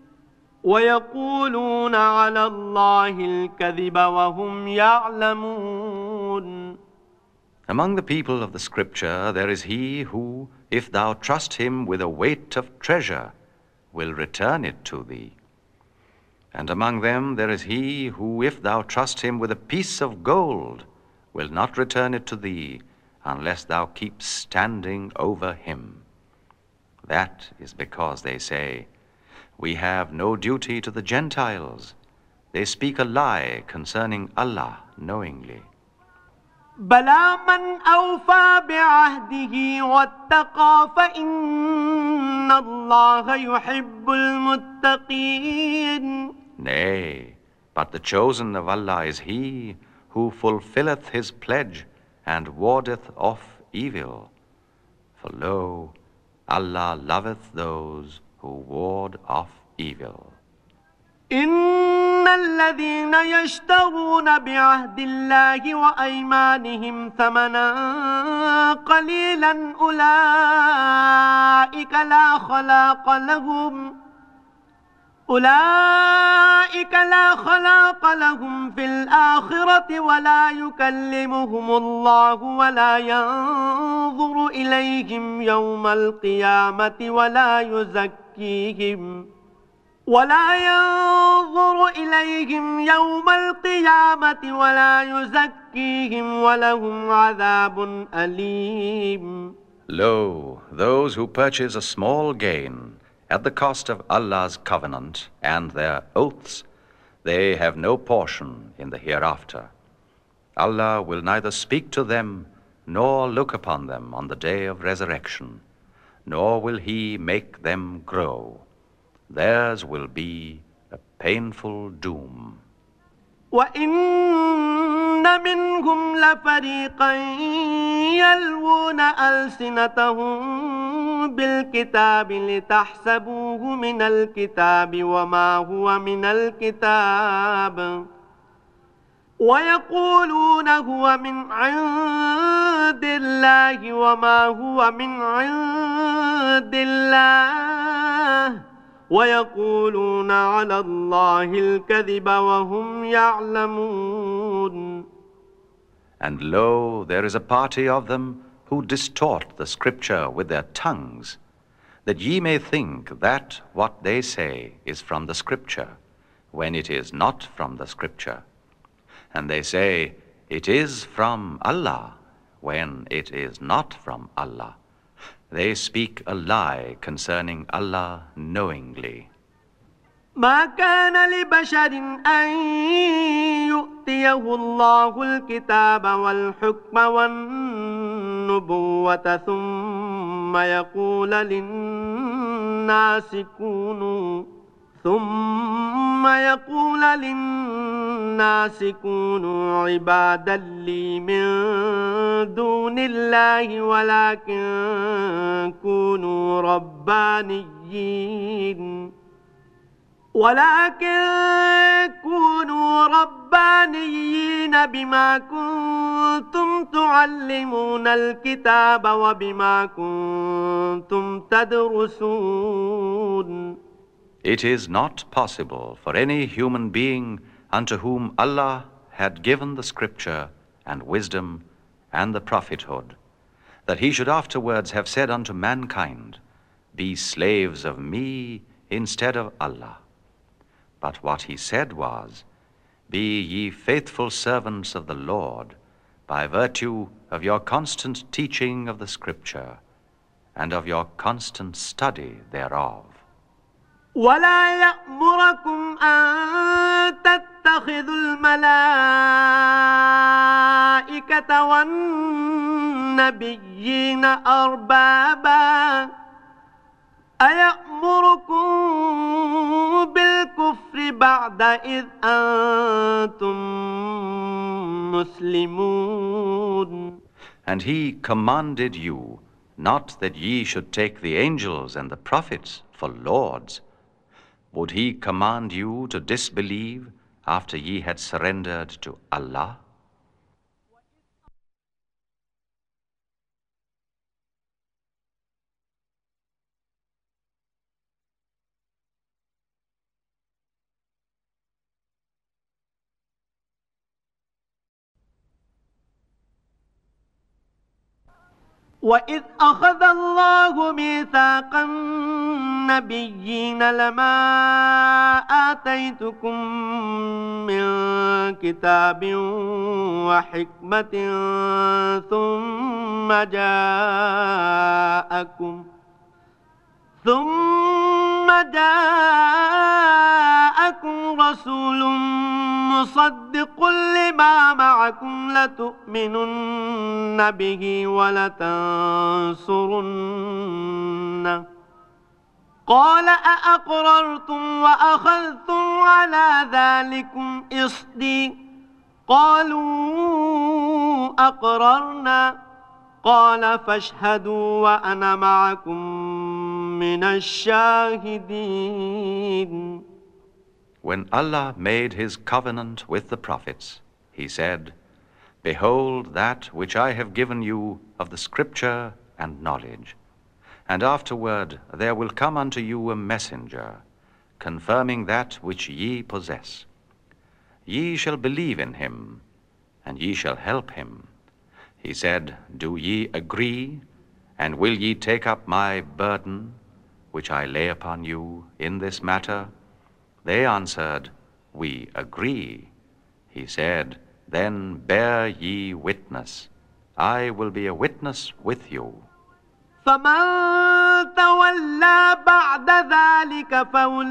ويقولون على الله الكذب وهم يعلمون. Among the people of the Scripture there is he who, if thou trust him with a weight of treasure, will return it to thee. And among them there is he who, if thou trust him with a piece of gold, will not return it to thee unless thou keep standing over him. That is because they say, we have no duty to the Gentiles. They speak a lie concerning Allah knowingly. بلى من أوفى بعهده واتقى فإن الله يحب المتقين. Nay, but the chosen of Allah is he who fulfilleth his pledge and wardeth off evil. For lo, Allah loveth those who ward off evil. إن الذين يشترون بعهد الله وأيمانهم ثمنا قليلا أولئك لا خلاق لهم أولئك لا خلاق لهم في الآخرة ولا يكلمهم الله ولا ينظر إليهم يوم القيامة ولا يزكيهم ولا ينظر إليهم يوم القيامة ولا يزكيهم ولهم عذاب أليم. Lo, those who purchase a small gain at the cost of Allah's covenant and their oaths, they have no portion in the hereafter. Allah will neither speak to them nor look upon them on the day of resurrection, nor will He make them grow. Theirs will be a painful doom. وَإِنَّ مِنْهُمْ لَفَرِيقًا يَلْوُونَ أَلْسِنَتَهُم بِالْكِتَابِ لِتَحْسَبُوهُ مِنَ الْكِتَابِ وَمَا هُوَ مِنَ الْكِتَابِ وَيَقُولُونَ هُوَ مِنْ عِندِ اللَّهِ وَمَا هُوَ مِنْ عِندِ اللَّهِ وَيَقُولُونَ عَلَى اللَّهِ الْكَذِبَ وَهُمْ يَعْلَمُونَ. And lo, there is a party of them who distort the Scripture with their tongues, that ye may think that what they say is from the Scripture, when it is not from the Scripture. And they say, it is from Allah, when it is not from Allah. They speak a lie concerning Allah knowingly. ما كان لبشر أن يؤتيه الله الكتاب والحكم والنبوة ثم يقول للناس كونوا ثم يقول للناس كونوا عبادا لي من دون الله ولكن كونوا ربانيين ولكن كونوا ربانيين بما كنتم تعلمون الكتاب وبما كنتم تدرسون. It is not possible for any human being unto whom Allah had given the Scripture and wisdom and the prophethood, that he should afterwards have said unto mankind, be slaves of me instead of Allah. But what he said was, be ye faithful servants of the Lord by virtue of your constant teaching of the Scripture and of your constant study thereof. ولا يأمركم أن تتخذوا الملائكة والنبيين أربابا أيأمركم بالكفر بعد إذ أنتم مسلمون. And he commanded you not that ye should take the angels and the prophets for lords. Would he command you to disbelieve after ye had surrendered to Allah? وإذ أخذ الله ميثاق النبيين لما آتيتكم من كتاب وحكمة ثم جاءكم ثم جاءكم رسول مصدق لما معكم لتؤمنن به ولتنصرنه قال أأقررتم وأخذتم على ذلكم إصري قالوا أقررنا قال فاشهدوا وأنا معكم من الشاهدين. When Allah made his covenant with the prophets, he said, Behold that which I have given you of the scripture and knowledge. And afterward there will come unto you a messenger, confirming that which ye possess. Ye shall believe in him, and ye shall help him. He said, Do ye agree, and will ye take up my burden, which I lay upon you in this matter? They answered, We agree. He said, Then bear ye witness. I will be a witness with you. فمن تولى بعد ذلك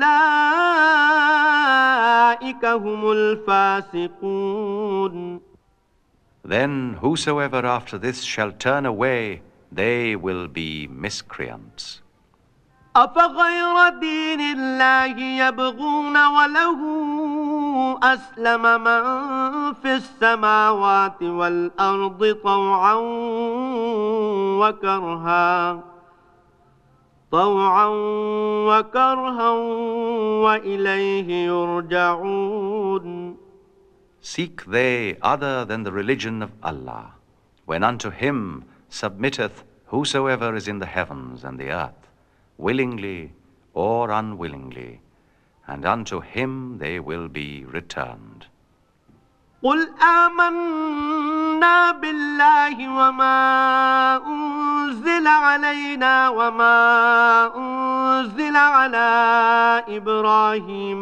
فأولئك هم الفاسقون. Then whosoever after this shall turn away, they will be miscreants. أفغير دين الله يبغون وله أسلم من في السماوات والأرض طوعا وكرها طوعا وكرها وإليه يرجعون. Seek they other than the religion of Allah, when unto him submitteth whosoever is in the heavens and the earth, willingly or unwillingly, and unto him they will be returned. قل آمنا بالله وما أنزل علينا وما أنزل على إبراهيم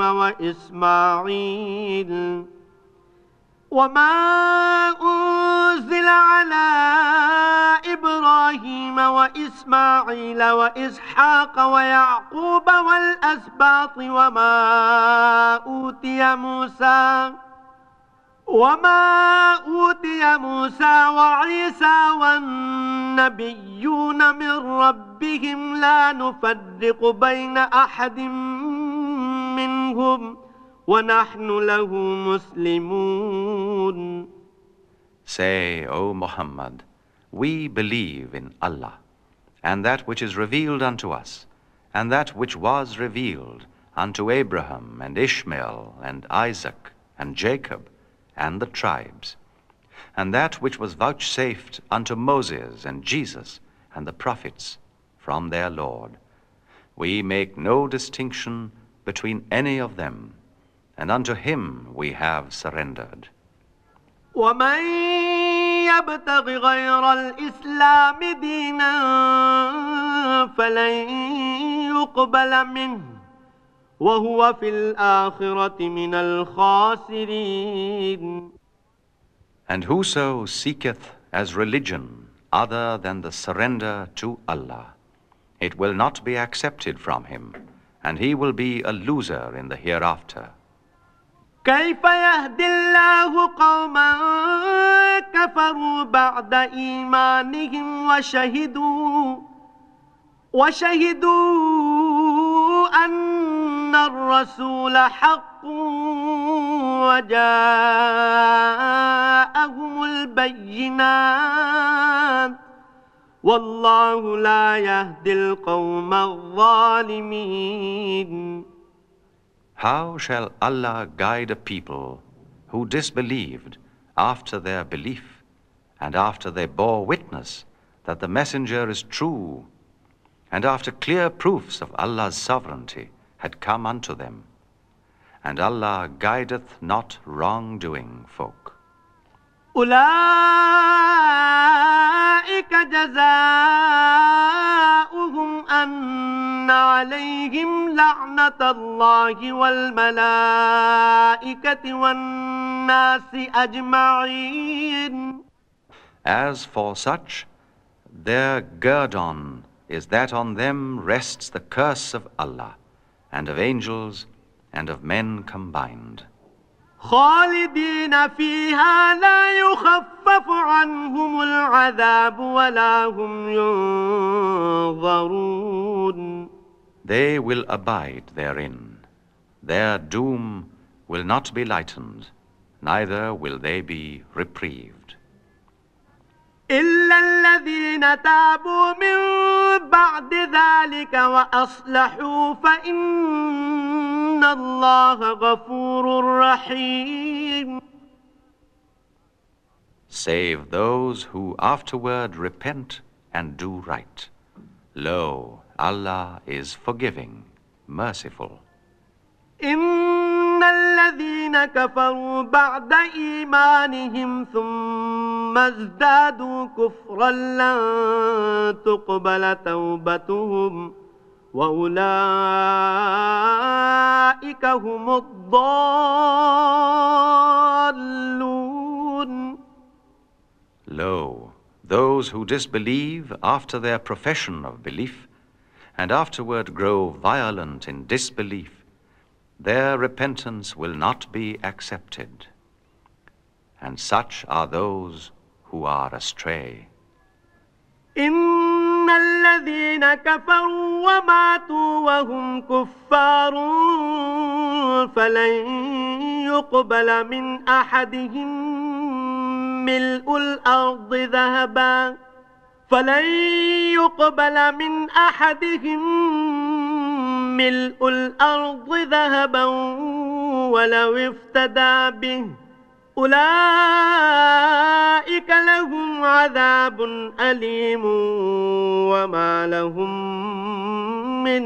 وإسماعيل وما أنزل على إبراهيم وإسماعيل وإسحاق ويعقوب والأسباط وما أوتي موسى وما أوتي موسى وعيسى والنبيون من ربهم لا نفرق بين أحد منهم وَنَحْنُ لَهُ مُسْلِمُونَ. Say, O Muhammad, we believe in Allah, and that which is revealed unto us, and that which was revealed unto Abraham and Ishmael and Isaac and Jacob and the tribes, and that which was vouchsafed unto Moses and Jesus and the prophets from their Lord. We make no distinction between any of them, and unto him we have surrendered. ومن يبتغ غير الإسلام دينا فلن يقبل منه وهو في الآخرة من الخاسرين. And whoso seeketh as religion other than the surrender to Allah, it will not be accepted from him, and he will be a loser in the hereafter. كيف يهدي الله قوما كفروا بعد إيمانهم وشهدوا وشهدوا أن الرسول حق وجاءهم البينات والله لا يهدي القوم الظالمين. How shall Allah guide a people who disbelieved after their belief and after they bore witness that the messenger is true, and after clear proofs of Allah's sovereignty had come unto them? And Allah guideth not wrongdoing folk. أولئك جزاؤهم أن عليهم لعنة الله والملائكة والناس أجمعين. As for such, their guerdon is that on them rests the curse of Allah, and of angels, and of men combined. خالدين فيها لا يخفف عنهم العذاب ولا هم ينظرون. They will abide therein. Their doom will not be lightened, neither will they be reprieved. إلا الذين تابوا من بعد ذلك وأصلحوا فإن الله غفور رحيم. Save those who afterward repent and do right. Lo, Allah is forgiving, merciful. إن الذين كفروا بعد إيمانهم ثم ازدادوا كفرا لن تقبل توبتهم وأولئك هم الضالون. Lo, those who disbelieve after their profession of belief and afterward grow violent in disbelief, their repentance will not be accepted. And such are those who are astray. إن الذين كفروا وماتوا وهم كفار فلن يقبل من أحدهم ملء الأرض ذهبا فلن يقبل من أحدهم ملء الأرض ذهبا ولو افتدى به أولئك لهم عذاب أليم وما لهم من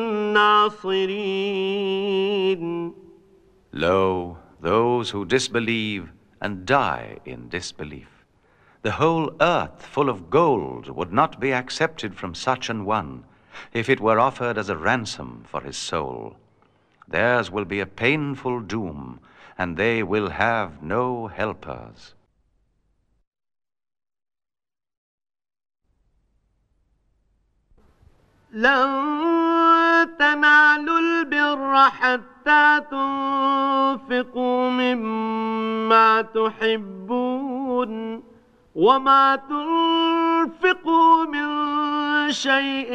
ناصرين. Lo, those who disbelieve and die in disbelief. The whole earth full of gold would not be accepted from such an one if it were offered as a ransom for his soul. Theirs will be a painful doom, and they will have no helpers. لن تنالوا البر حتى تنفقوا مما تحبون وما تنفقوا من شيء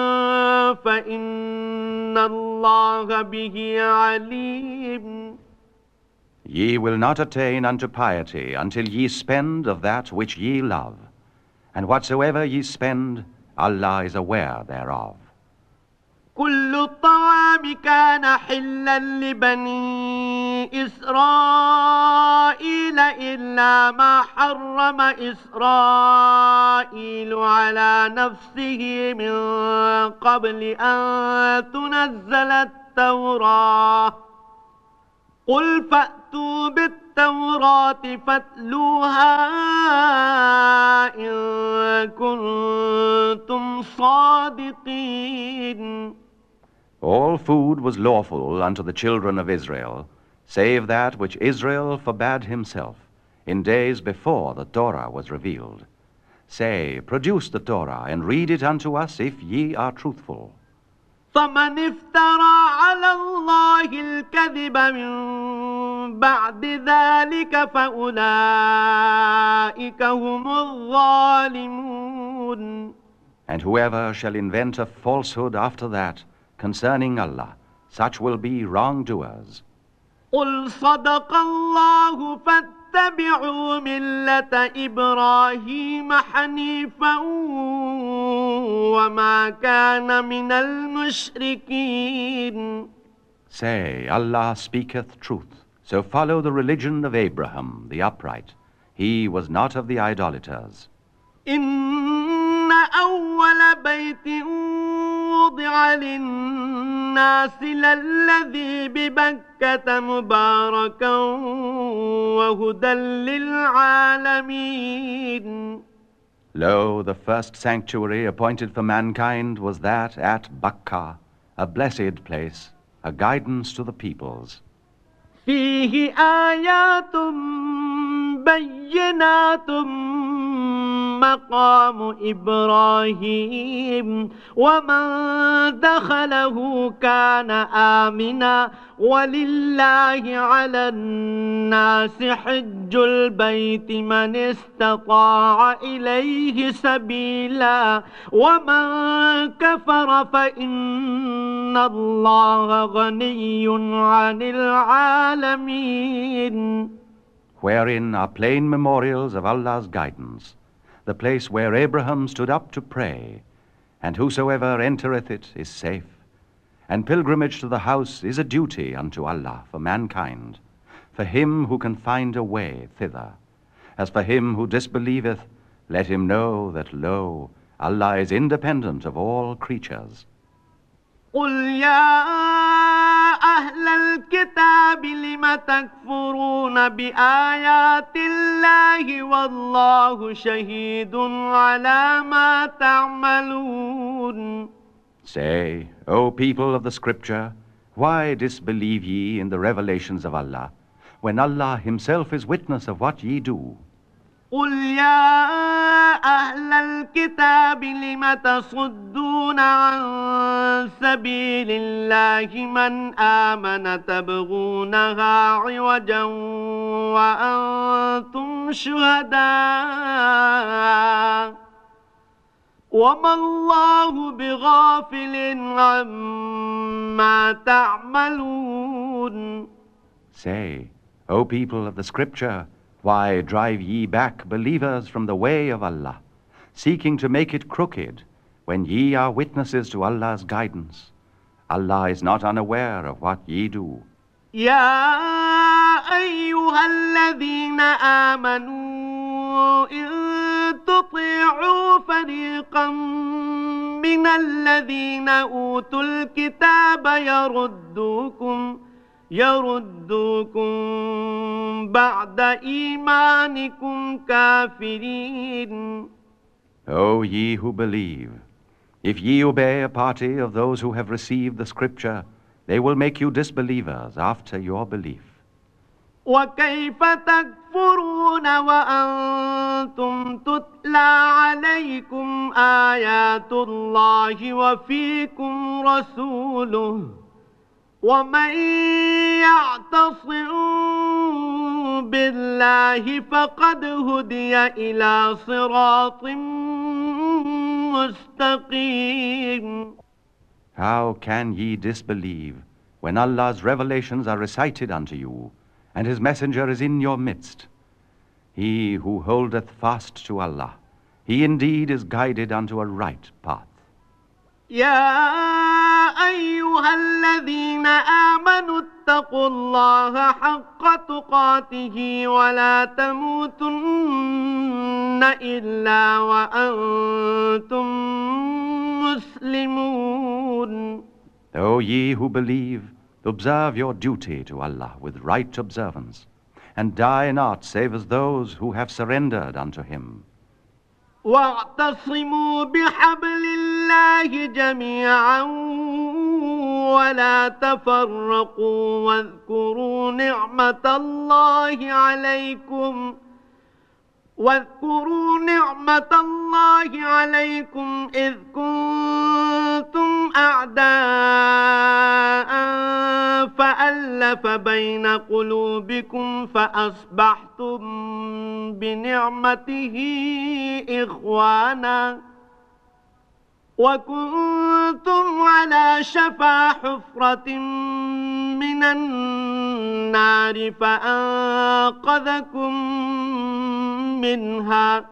فإن الله به عليم. Ye will not attain unto piety until ye spend of that which ye love, and whatsoever ye spend, Allah is aware thereof. كل الطعام كان حلا لبني إسرائيل إلا ما حرم إسرائيل على نفسه من قبل أن تنزل التوراة قل فأتوا بالتوراة فاتلوها إن كنتم صادقين. All food was lawful unto the children of Israel, save that which Israel forbade himself in days before the Torah was revealed. Say, produce the Torah and read it unto us if ye are truthful. فمن افترى على الله الكذب من بعد ذلك فأولئك هم الظالمون. And whoever shall invent a falsehood after that concerning Allah, such will be wrongdoers. قل صدق الله فاتبعوا ملة إبراهيم حنيفا وما كان من المشركين. Say, Allah speaketh truth, so follow the religion of Abraham, the upright. He was not of the idolaters. إن أول بيت وضع للناس الناس للذي ببكة مباركا وهدى للعالمين. Lo, the first sanctuary appointed for mankind was that at Bakka, a blessed place, a guidance to the peoples. فيه آيات بينات مقام إبراهيم ومن دخله كان آمنا ولله على الناس حج البيت من استطاع إليه سبيلا ومن كفر فإن الله غني عن العالمين. Wherein are plain memorials of Allah's guidance, the place where Abraham stood up to pray, and whosoever entereth it is safe. And pilgrimage to the house is a duty unto Allah for mankind, for him who can find a way thither. As for him who disbelieveth, let him know that, lo, Allah is independent of all creatures. قل يا أهل الكتاب لم تكفرون بآيات الله والله شهيد على ما تعملون. Say, O people of the Scripture, why disbelieve ye in the revelations of Allah, when Allah himself is witness of what ye do? قل يا أهل الكتاب لم تصدون عن سبيل الله من آمن تبغونها عوجا وأنتم شهداء وما الله بغافل عما تعملون. Say, O people of the Scripture, why drive ye back believers from the way of Allah, seeking to make it crooked, when ye are witnesses to Allah's guidance? Allah is not unaware of what ye do. يا أيها الذين آمنوا إن تطيعوا فريقا من الذين أوتوا الكتاب يردوكم يردوكم بعد إيمانكم كافرين. O ye who believe, if ye obey a party of those who have received the Scripture, they will make you disbelievers after your belief. وكيف تكفرون وأنتم تتلى عليكم آيات الله وفيكم رسوله ومن يعتصم بالله فقد هدي إلى صراط مستقيم. How can ye disbelieve when Allah's revelations are recited unto you, and his messenger is in your midst? He who holdeth fast to Allah, he indeed is guided unto a right path. يا أيها الذين آمنوا اتقوا الله حق تقاته ولا تموتن إلا وأنتم مسلمون. O ye who believe, observe your duty to Allah with right observance, and die not save as those who have surrendered unto him. واعتصموا بحبل الله جميعا ولا تفرقوا واذكروا نعمة الله عليكم واذكروا نعمة الله عليكم إذ كنتم أعداء فألف بين قلوبكم فأصبحتم بنعمته إخوانا وكنتم على شفا حفرة من النار فأنقذكم منها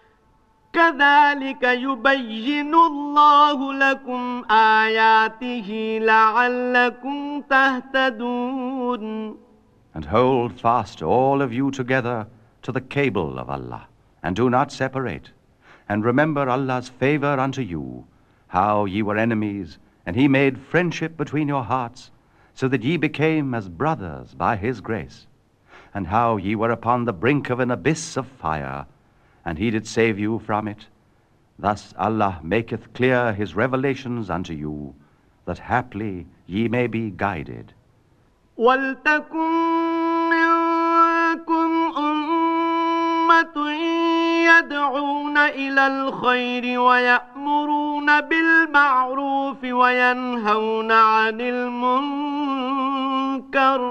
كذلك يبين الله لكم آياته لعلكم تهتدون. And hold fast all of you together to the cable of Allah, and do not separate. And remember Allah's favor unto you, how ye were enemies, and he made friendship between your hearts, so that ye became as brothers by his grace, and how ye were upon the brink of an abyss of fire, and he did save you from it. Thus Allah maketh clear his revelations unto you, that haply ye may be guided. وَلْتَكُن مِّنكُمْ أُمَّةٌ يَدْعُونَ إِلَى الْخَيْرِ وَيَأْمُرُونَ بِالْمَعْرُوفِ وَيَنْهَوْنَ عَنِ الْمُنكَرِ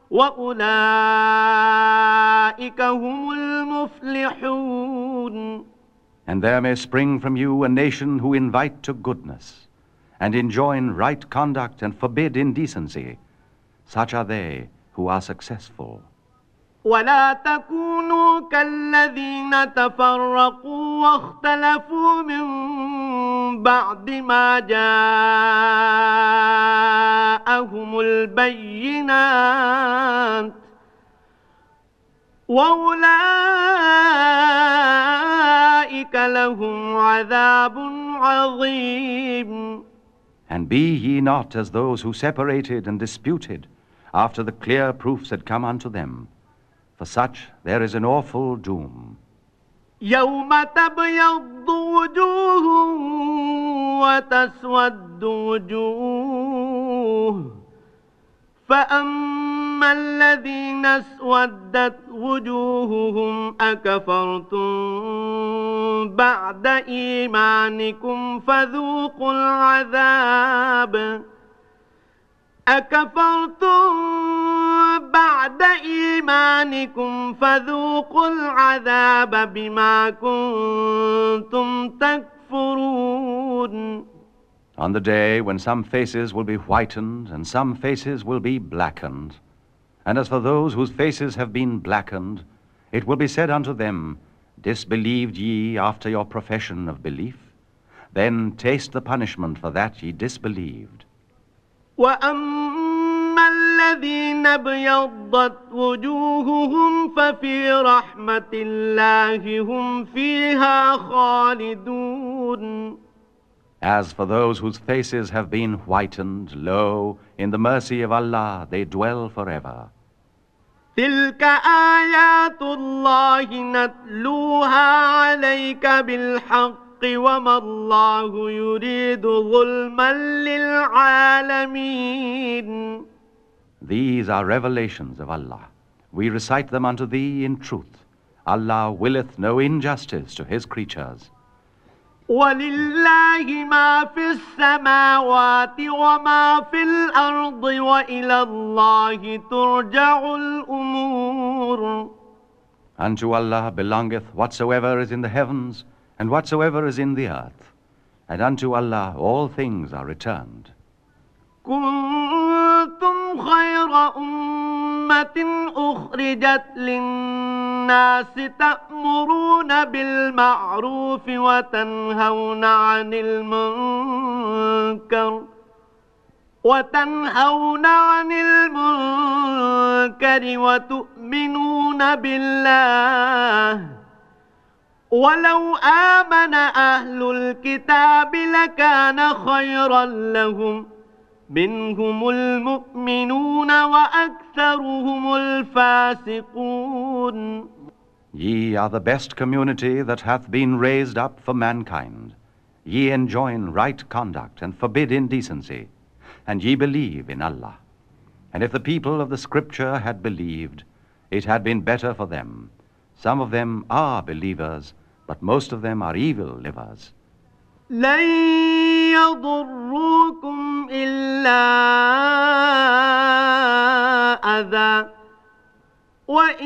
وَأُولَئِكَ هُمُ الْمُفْلِحُونَ. And there may spring from you a nation who invite to goodness, and enjoin right conduct and forbid indecency. Such are they who are successful. ولا تكونوا كالذين تفرقوا واختلفوا من بعد ما جاءهم البينات وأولئك لهم عذاب عظيم. And be ye not as those who separated and disputed after the clear proofs had come unto them. For such there is an awful doom. يوم تبيض وجوه وتسود وجوه فأما الذين اسودت وجوههم أكفرتم بعد إيمانكم فذوقوا العذاب أكفرتم بعد إيمانكم فذوقوا العذاب بما كنتم تكفرون. On the day when some faces will be whitened and some faces will be blackened, and as for those whose faces have been blackened, it will be said unto them, Disbelieved ye after your profession of belief? Then taste the punishment for that ye disbelieved. وَأَمَّا الَّذِينَ ابْيَضَّتْ وُجُوهُهُمْ فَفِي رَحْمَةِ اللَّهِ هُمْ فِيهَا خَالِدُونَ. As for those whose faces have been whitened, lo, in the mercy of Allah they dwell forever. تِلْكَ آيَاتُ اللَّهِ نَتْلُوهَا عَلَيْكَ بِالْحَقِّ وَمَا اللَّهُ يُرِيدُ ظُلْمًا لِلْعَالَمِينَ. These are revelations of Allah. We recite them unto thee in truth. Allah willeth no injustice to his creatures. وَلِلَّهِ مَا فِي السَّمَاوَاتِ وَمَا فِي الْأَرْضِ وَإِلَى اللَّهِ تُرْجَعُ الْأُمُورُ. Unto Allah belongeth whatsoever is in the heavens and whatsoever is in the earth, and unto Allah all things are returned. كنتم خير أمة أخرجت للناس تأمرون بالمعروف وتنهون عن المنكر وتنهون عن المنكر وتؤمنون بالله ولو آمن أهل الكتاب لكان خيرا لهم منهم المؤمنون وأكثرهم الفاسقون. Ye are the best community that hath been raised up for mankind. Ye enjoin right conduct and forbid indecency, and ye believe in Allah. And if the people of the Scripture had believed, it had been better for them. Some of them are believers, but most of them are evil livers. لن يضروكم إلا أذى وإن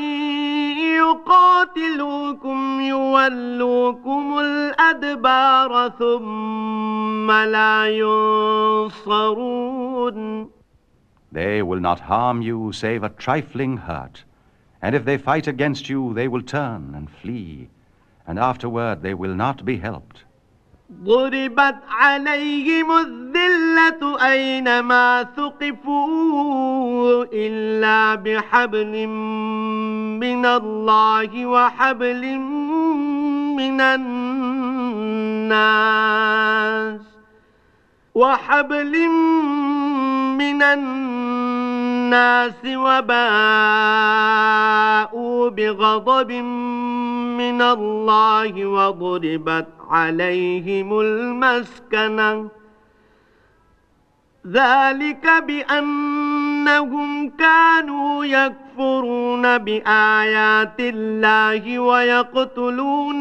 يقاتلوكم يولوكم الأدبار ثم لا ينصرون. They will not harm you save a trifling hurt, and if they fight against you they will turn and flee, and afterward they will not be helped. ضربت عليهم الذلة أينما ثقفوا إلا بحبل من الله وحبل من الناس وحبل من الناس وباءوا بغضب من الله وضربت عليهم المسكنة ذلك بأنهم كانوا يكفرون بآيات الله ويقتلون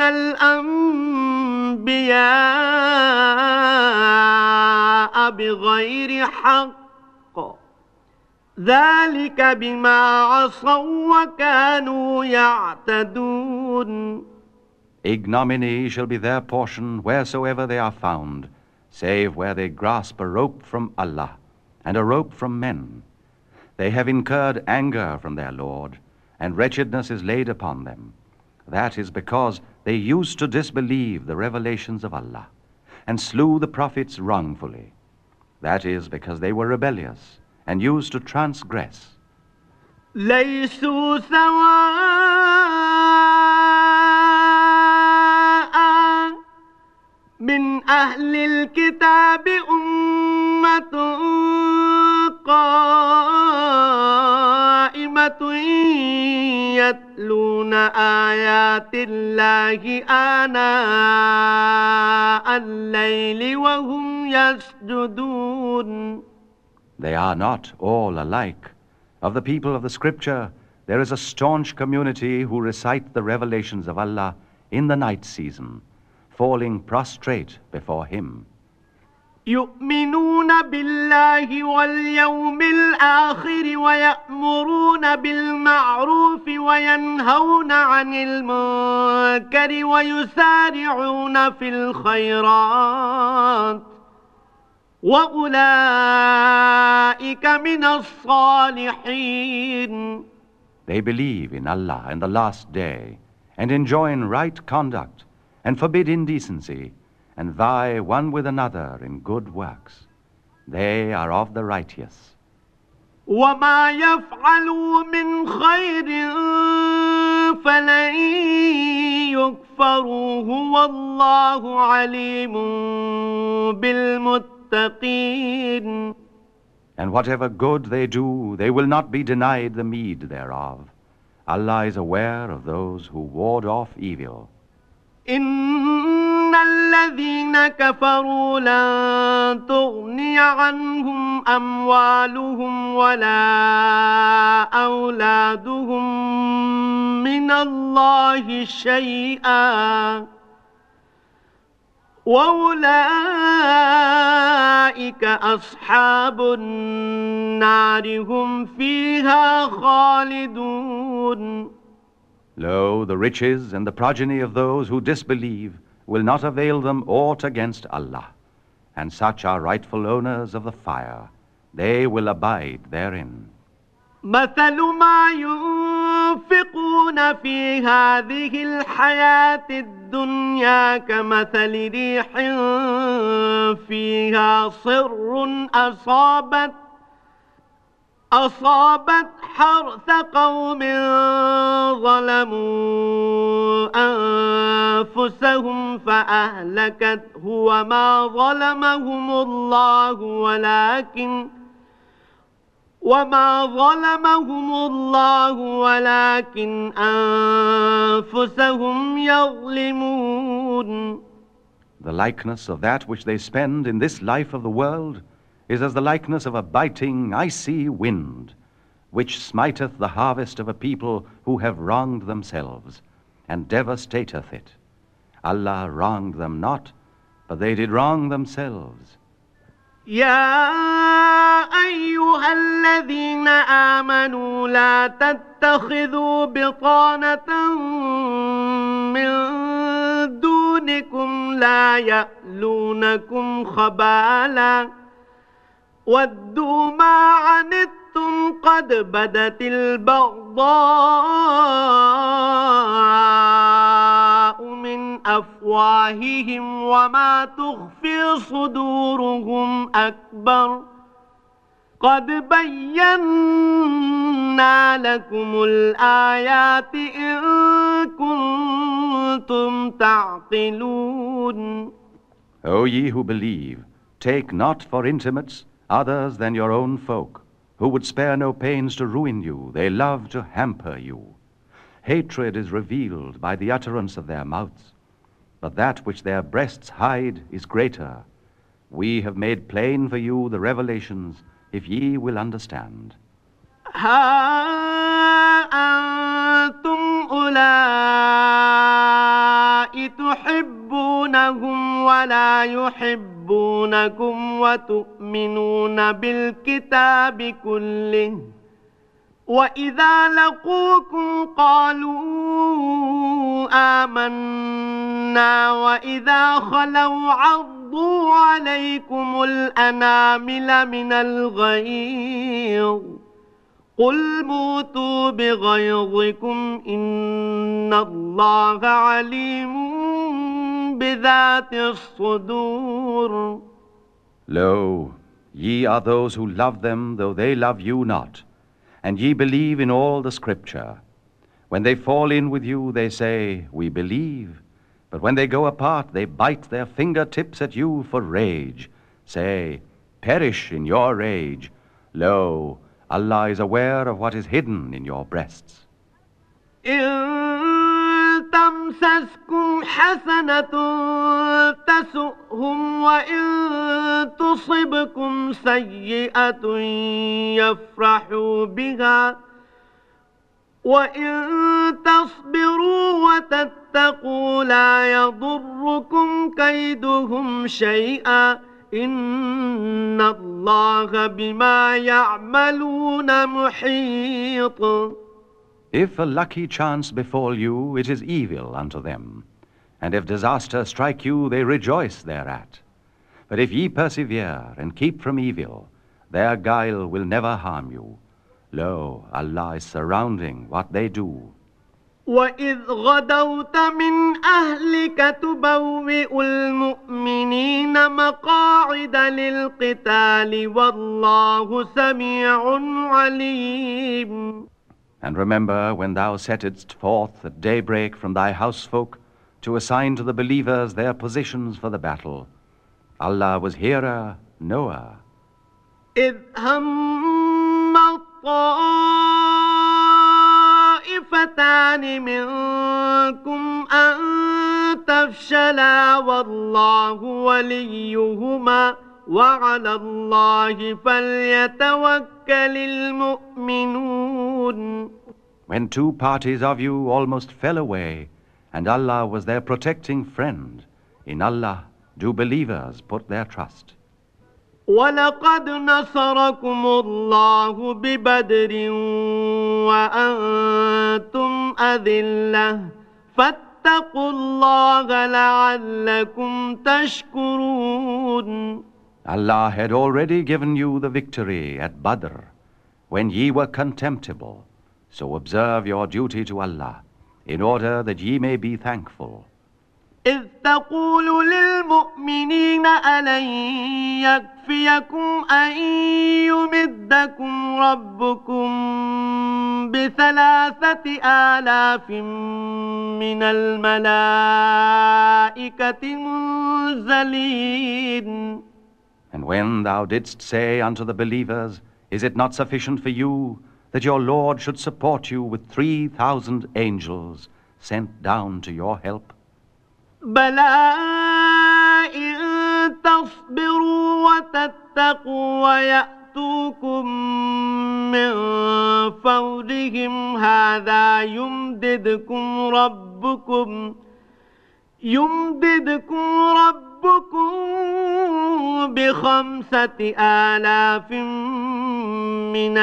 الأنبياء بغير حق ذلك بما عصوا وكانوا يعتدون. Ignominy shall be their portion wheresoever they are found, save where they grasp a rope from Allah and a rope from men. They have incurred anger from their Lord, and wretchedness is laid upon them. That is because they used to disbelieve the revelations of Allah, and slew the prophets wrongfully. That is because they were rebellious, and used to transgress. ليسوا سواء من أهل الكتاب أمة قائمة يتلون آيات الله آناء الليل وهم يسجدون. They are not all alike. Of the people of the Scripture, there is a staunch community who recite the revelations of Allah in the night season, falling prostrate before Him. يؤمنون بالله واليوم الآخر ويأمرون بالمعروف وينهون عن المنكر ويسارعون في الخيرات وأولئك من الصالحين. They believe in Allah and the last day, and enjoin right conduct, and forbid indecency, and vie one with another in good works. They are of the righteous. وما يفعلوا من خير فلن يكفروه والله عليم بالمتقين. And whatever good they do, they will not be denied the meed thereof. Allah is aware of those who ward off evil. إن الذين كفروا لن تغني عنهم أموالهم ولا أولادهم من الله شيئا وأولئك أصحاب النار هم فيها خالدون. Lo, the riches and the progeny of those who disbelieve will not avail them aught against Allah, and such are rightful owners of the fire. They will abide therein. مثل ما ينفقون في هذه الحياة الدنيا كمثل ريح فيها صر أصابت أصابت حرث قوم ظلموا أنفسهم فأهلكته وما ظلمهم الله ولكن وما ظلمهم الله ولكن أنفسهم يظلمون. The likeness of that which they spend in this life of the world is as the likeness of a biting, icy wind, which smiteth the harvest of a people who have wronged themselves, and devastateth it. Allah wronged them not, but they did wrong themselves. يا أيها الذين آمنوا لا تتخذوا بطانة من دونكم لا يألونكم خبالا ودوا ما عنتم قد بدت البغضاء من أفواههم وما تخفي صدورهم أكبر قد بينا لكم الآيات إن كنتم تعقلون. O ye who believe, take not for intimates others than your own folk, who would spare no pains to ruin you. They love to hamper you. Hatred is revealed by the utterance of their mouths, but that which their breasts hide is greater. We have made plain for you the revelations, if ye will understand. ها أنتم أولئك تحبونهم ولا يحبونكم وتؤمنون بالكتاب كله وإذا لقوكم قالوا آمنا وإذا خلوا عضوا عليكم الأنامل من الغيظ قل موتوا بغيظكم إن الله عليم بذات الصدور. Lo, ye are those who love them, though they love you not, and ye believe in all the Scripture. When they fall in with you, they say, we believe. But when they go apart, they bite their fingertips at you for rage. Say, perish in your rage. Lo, Allah is aware of what is hidden in your breasts. إن تمسسكم حسنة تسؤهم وإن تصبكم سيئة يفرحوا بها وإن تصبروا وتتقوا لا يضركم كيدهم شيئا إن الله بما يعملون محيط. If a lucky chance befall you, it is evil unto them, and if disaster strike you, they rejoice thereat. But if ye persevere and keep from evil, their guile will never harm you. Lo, Allah is surrounding what they do. وَإِذْ غَدَوْتَ مِنْ أَهْلِكَ تُبَوِّئُ الْمُؤْمِنِينَ مَقَاعِدَ لِلْقِتَالِ وَاللَّهُ سَمِيعٌ عَلِيمٌ. And remember when thou settedst forth at daybreak from thy housefolk to assign to the believers their positions for the battle. Allah was hearer, knower. إِذْ هَمَّ الطَّائِفَتَانِ مِنكُمْ أَن تَفْشَلَا وَاللَّهُ وَلِيُّهُمَا وَعَلَى اللَّهِ فَلْيَتَوَكَّلِ الْمُؤْمِنُونَ. When two parties of you almost fell away, and Allah was their protecting friend, in Allah do believers put their trust. وَلَقَدْ نَصَرَكُمُ اللَّهُ بِبَدْرٍ وَأَنْتُمْ أَذِلَّةٌ فَاتَّقُوا اللَّهَ لَعَلَّكُمْ تَشْكُرُونَ. Allah had already given you the victory at Badr, when ye were contemptible. So observe your duty to Allah, in order that ye may be thankful. إذ تقول للمؤمنين ألن يكفيكم أن يمدكم ربكم بثلاثة آلاف من الملائكة منزلين. And when thou didst say unto the believers, is it not sufficient for you that your Lord should support you with three thousand angels sent down to your help? بلى إن تصبروا وتتقوا ويأتوكم من فورهم هذا يمددكم ربكم يمددكم ربكم بخمسة آلاف من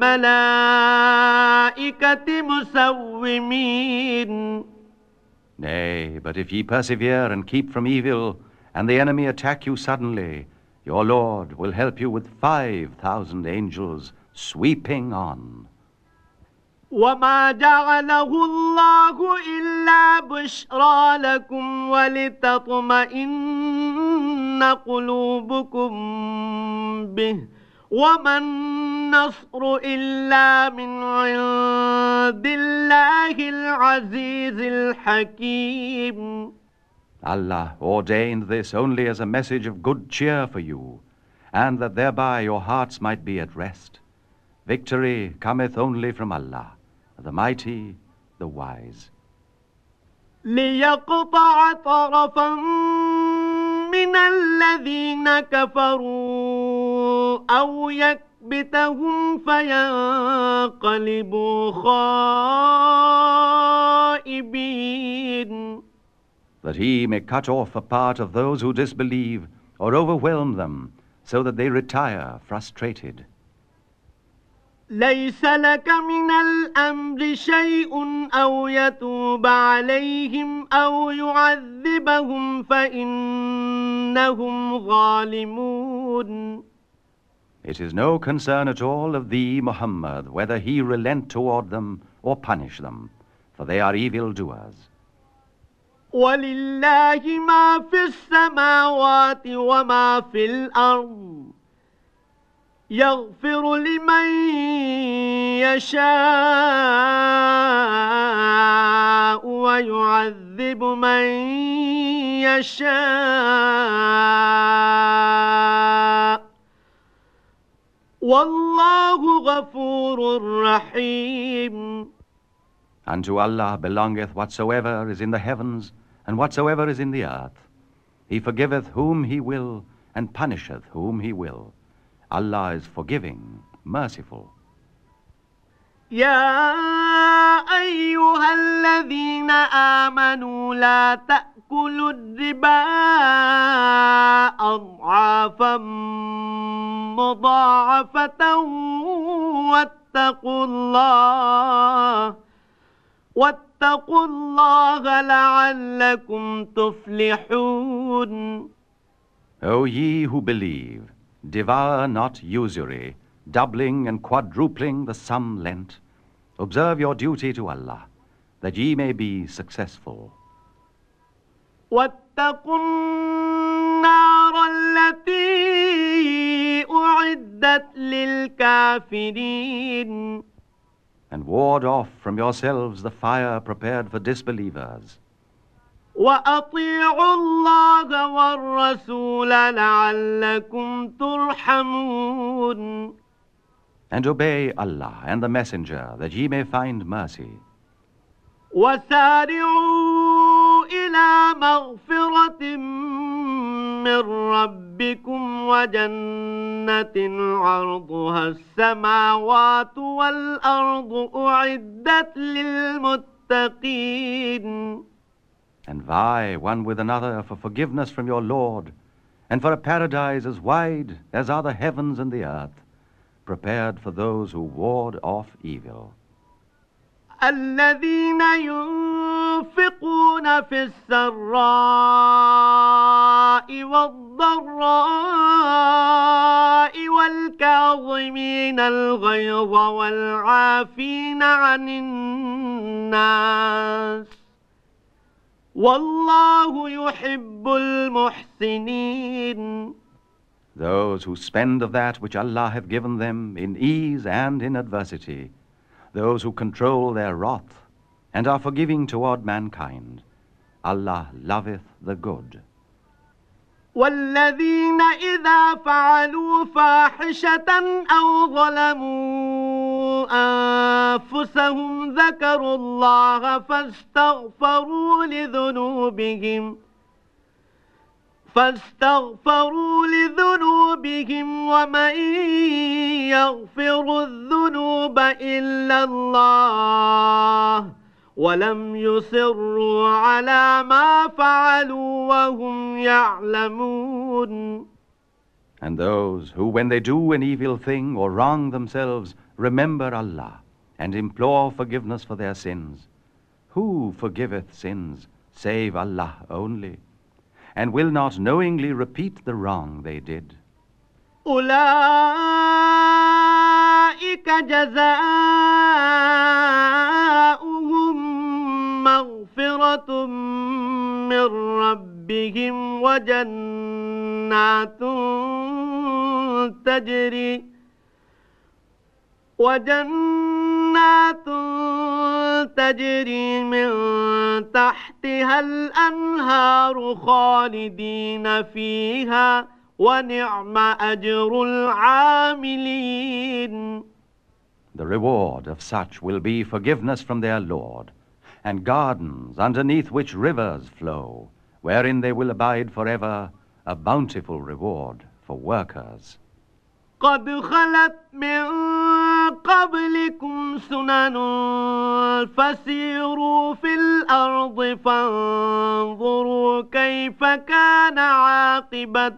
الملائكة مسومين. Nay, but if ye persevere and keep from evil, and the enemy attack you suddenly, your Lord will help you with five thousand angels sweeping on. وما جعله الله إلا بشرى لكم ولتطمئن قلوبكم به وما النصر إلا من عند الله العزيز الحكيم. Allah ordained this only as a message of good cheer for you, and that thereby your hearts might be at rest. Victory cometh only from Allah, the Mighty, the Wise. ليقطع طرفا من الذين كفروا أو يكبتهم فينقلبوا خائبين. That he may cut off a part of those who disbelieve or overwhelm them, so that they retire frustrated. ليس لك من الأمر شيء أو يتوب عليهم أو يعذبهم فإنهم ظالمون. It is no concern at all of thee, Muhammad, whether he relent toward them or punish them, for they are evildoers. ولله ما في السماوات وما في الأرض يغفر لمن يشاء ويعذب من يشاء والله غفور رحيم. Unto Allah belongeth whatsoever is in the heavens and whatsoever is in the earth. He forgiveth whom he will and punisheth whom he will. Allah is forgiving, merciful. يا أيها الذين آمنوا لا تأكلوا الربا أضعافا مضاعفة واتقوا الله واتقوا الله لعلكم تفلحون. O ye who believe, devour not usury, doubling and quadrupling the sum lent. Observe your duty to Allah, that ye may be successful. واتقوا النار التي أعدت للكافرين. And ward off from yourselves the fire prepared for disbelievers. وأطيعوا الله والرسول لعلكم ترحمون. And obey Allah and the Messenger, that ye may find mercy. وسارعوا إلى مغفرة من ربكم وجنة عرضها السماوات والأرض أعدت للمتقين. And vie one with another for forgiveness from your Lord, and for a paradise as wide as are the heavens and the earth, prepared for those who ward off evil. الذين ينفقون في السراء والضراء والكاظمين الغيظ والعافين عن الناس والله يحب المحسنين. Those who spend of that which Allah hath given them in ease and in adversity, those who control their wrath and are forgiving toward mankind, Allah loveth the good. والذين إذا فعلوا فاحشة أو ظلموا أنفسهم ذكروا الله فاستغفروا لذنوبهم فاستغفروا لذنوبهم ومن يغفر الذنوب إلا الله ولم يصروا على ما فعلوا وهم يعلمون. And those who, when they do an evil thing or wrong themselves, remember Allah and implore forgiveness for their sins. Who forgiveth sins save Allah only, and will not knowingly repeat the wrong they did. أولئك جزاؤهم مغفرة من ربهم وجنات تجري وجنات جنات تجري من تحتها الأنهار خالدين فيها ونعم أجر العاملين. The reward of such will be forgiveness from their Lord, and gardens underneath which rivers flow, wherein they will abide forever, a bountiful reward for workers. قد خلت من قبلكم سنن فسيروا في الأرض فانظروا كيف كان عاقبة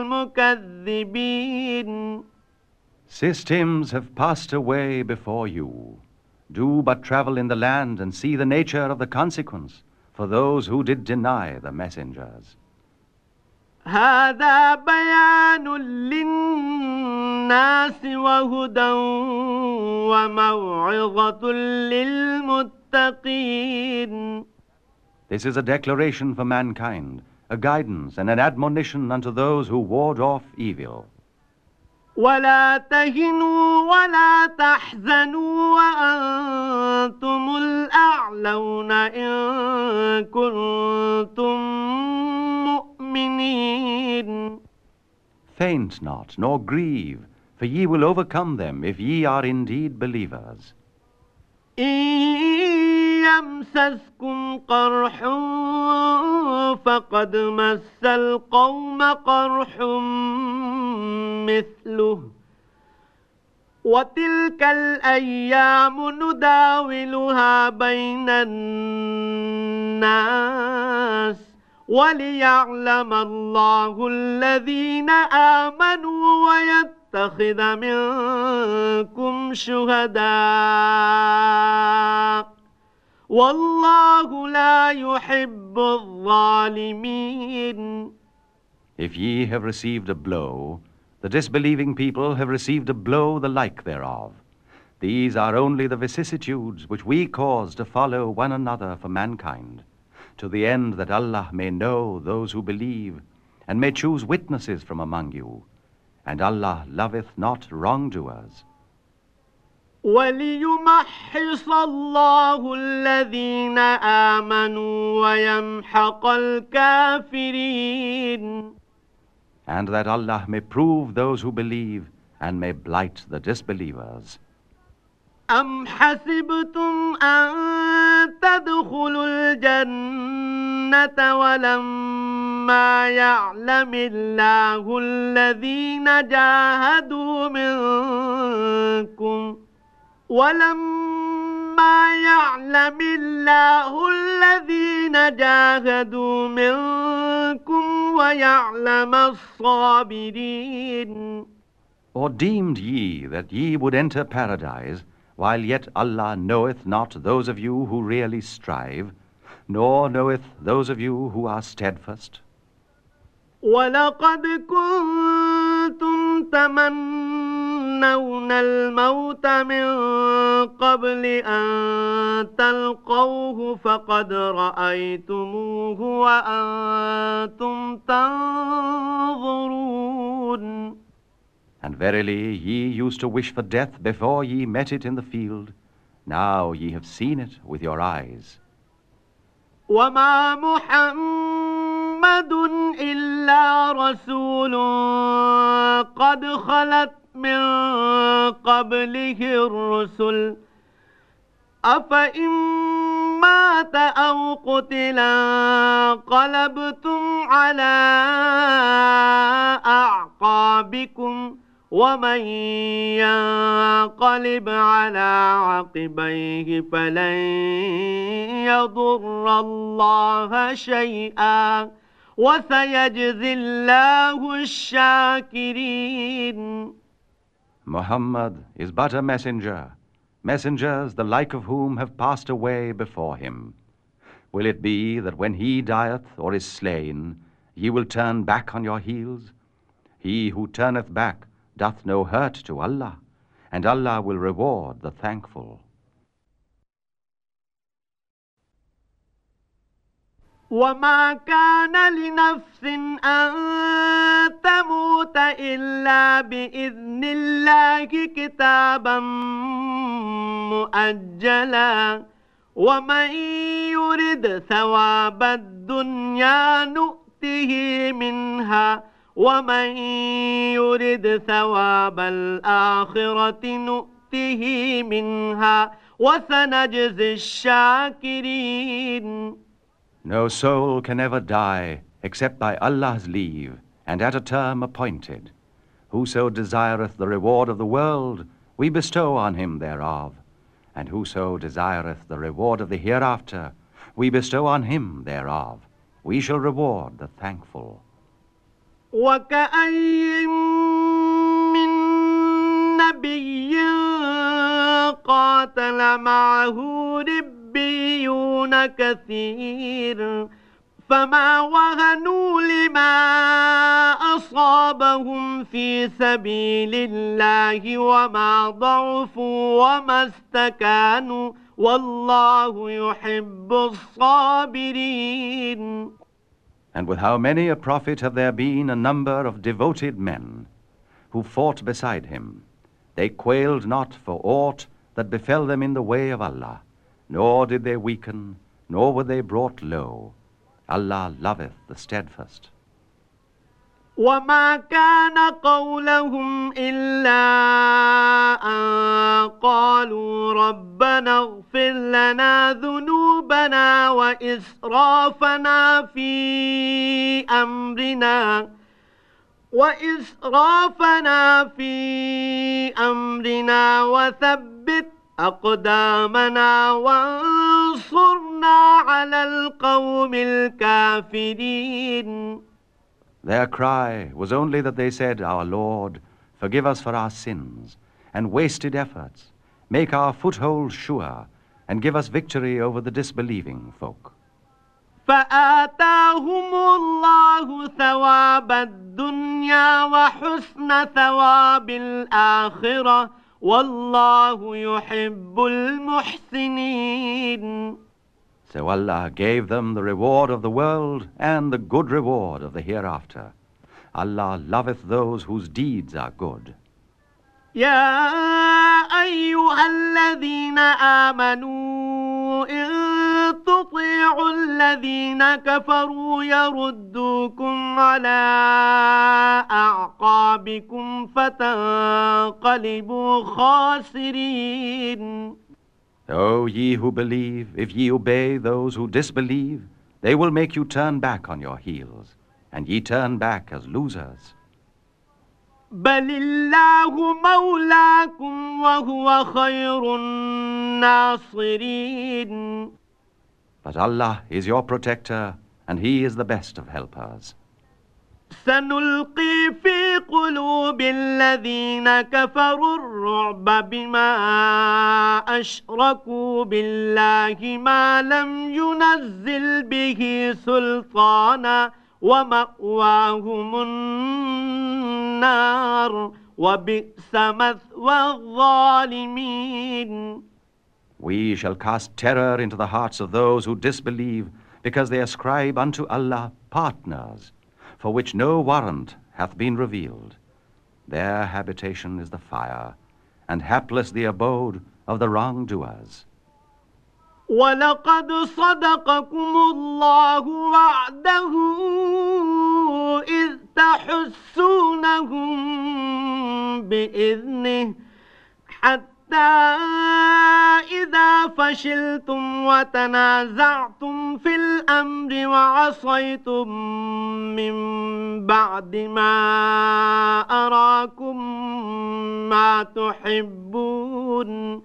المكذبين. Systems have passed away before you. Do but travel in the land and see the nature of the consequence for those who did deny the messengers. هذا بيان للناس وهدى وموعظة للمتقين. This is a declaration for mankind, a guidance and an admonition unto those who ward off evil. ولا تهنوا ولا تحزنوا وأنتم الأعلون إن كنتم مؤمنين. Faint not, nor grieve, for ye will overcome them if ye are indeed believers. إن يمسسكم قرح فقد مس القوم قرح مثله وتلك الأيام نداولها بين الناس وليعلم الله الذين آمنوا ويتخذ منكم شهداء والله لا يحب الظالمين. If ye have received a blow, the disbelieving people have received a blow the like thereof. These are only the vicissitudes which we cause to follow one another for mankind, to the end that Allah may know those who believe, and may choose witnesses from among you. And Allah loveth not wrongdoers. وَلِيُمَحِّصَ اللَّهُ الَّذِينَ آمَنُوا وَيَمْحَقَ الْكَافِرِينَ. And that Allah may prove those who believe and may blight the disbelievers. أَمْ حَسِبْتُمْ أَن تَدْخُلُوا الْجَنَّةَ وَلَمَّا يَعْلَمِ اللَّهُ الَّذِينَ جَاهَدُوا مِنكُمْ ولما يعلم الله الذين جاهدوا منكم ويعلم الصابرين. Or deemed ye that ye would enter paradise, while yet Allah knoweth not those of you who really strive, nor knoweth those of you who are steadfast? وَلَقَدْ كُنْتُمْ تَمَنَّوْنَ الْمَوْتَ مِنْ قَبْلِ أَنْ تَلْقَوْهُ فَقَدْ رَأَيْتُمُوهُ وَأَنْتُمْ تَنْظُرُونَ. And verily ye used to wish for death before ye met it in the field. Now ye have seen it with your eyes. وَمَا مُحَمَّدٌ إِلَّا رَسُولٌ قَدْ خَلَتْ مِنْ قَبْلِهِ الرُّسُلُ أَفَإِنْ مَاتَ أَوْ قُتِلَ انقَلَبْتُمْ عَلَى أَعْقَابِكُمْ وَمَنْ يَنقَلِبْ عَلَى عَقِبَيْهِ فَلَنْ يَضُرَّ اللَّهَ شَيْئًا وَسَيَجْزِي اللَّهُ الشَّاكِرِينَ. Muhammad is but a messenger, messengers the like of whom have passed away before him. Will it be that when he dieth or is slain, ye will turn back on your heels? He who turneth back doth no hurt to Allah, and Allah will reward the thankful. وَمَا كَانَ لِنَفْسٍ أَن تَمُوتَ إِلَّا بِإِذْنِ اللَّهِ كِتَابًا مؤجلا ومن يرد ثواب الدنيا نؤته منها ومن يرد ثواب الآخرة نؤته منها وسنجزي الشاكرين. No soul can ever die except by Allah's leave and at a term appointed. Whoso desireth the reward of the world, we bestow on him thereof. And whoso desireth the reward of the hereafter, we bestow on him thereof. We shall reward the thankful. وكأي من نبي قاتل معه ربيون كثير فما وهنوا لما أصابهم في سبيل الله وما ضعفوا وما استكانوا والله يحب الصابرين. And with how many a prophet have there been a number of devoted men who fought beside him. They quailed not for aught that befell them in the way of Allah, nor did they weaken, nor were they brought low. Allah loveth the steadfast. وما كان قولهم إلا أن قالوا ربنا اغفر لنا ذنوبنا وإسرافنا في أمرنا وإسرافنا في أمرنا وثبت أقدامنا وانصرنا على القوم الكافرين. Their cry was only that they said, Our Lord, forgive us for our sins and wasted efforts, make our foothold sure, and give us victory over the disbelieving folk. فآتاهم الله ثواب الدنيا وحسن ثواب الآخرة والله يحب المحسنين. So Allah gave them the reward of the world and the good reward of the hereafter. Allah loveth those whose deeds are good. يا أيها الذين آمنوا إن تطيعوا الذين كفروا يردوكم على أعقابكم فتنقلبوا خاسرين. O ye who believe, if ye obey those who disbelieve, they will make you turn back on your heels, and ye turn back as losers. بل الله مولاكم وهو خير الناصرين. But Allah is your protector, and He is the best of helpers. سنلقي في قلوب الذين كفروا الرعب بما أشركوا بالله ما لم ينزل به سلطانا ومأواهم النار وبئس مثوى الظالمين. We shall cast terror into the hearts of those who disbelieve, because they ascribe unto Allah partners, for which no warrant hath been revealed. Their habitation is the fire, and hapless the abode of the wrongdoers. وَلَقَدْ صَدَقَكُمُ اللَّهُ وَعْدَهُ إِذْ تَحُسُّونَهُم بِإِذْنِهِ حَتَّى إِذَا فَشِلْتُمْ وَتَنَازَعْتُمْ فِي الْأَمْرِ وَعَصَيْتُمْ مِنْ بَعْدِ مَا أَرَاكُمْ مَا تُحِبُّونَ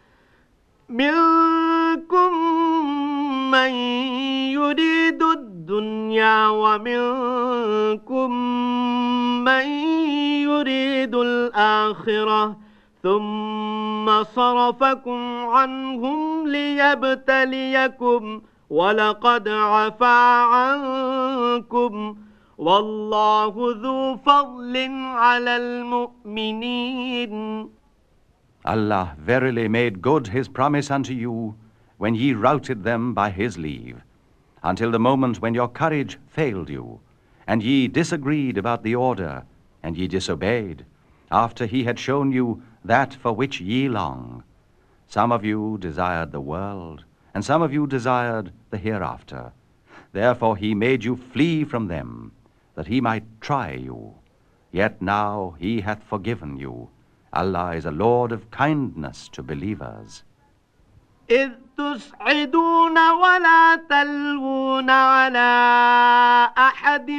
منكم من يريد الدنيا ومنكم من يريد الآخرة ثم صرفكم عنهم ليبتليكم ولقد عفا عنكم والله ذو فضل على المؤمنين. Allah verily made good His promise unto you when ye routed them by His leave, until the moment when your courage failed you, and ye disagreed about the order, and ye disobeyed, after He had shown you that for which ye long. Some of you desired the world, and some of you desired the hereafter. Therefore he made you flee from them, that he might try you. Yet now he hath forgiven you. Allah is a Lord of kindness to believers. إذ تصعدون ولا تلوون على أحد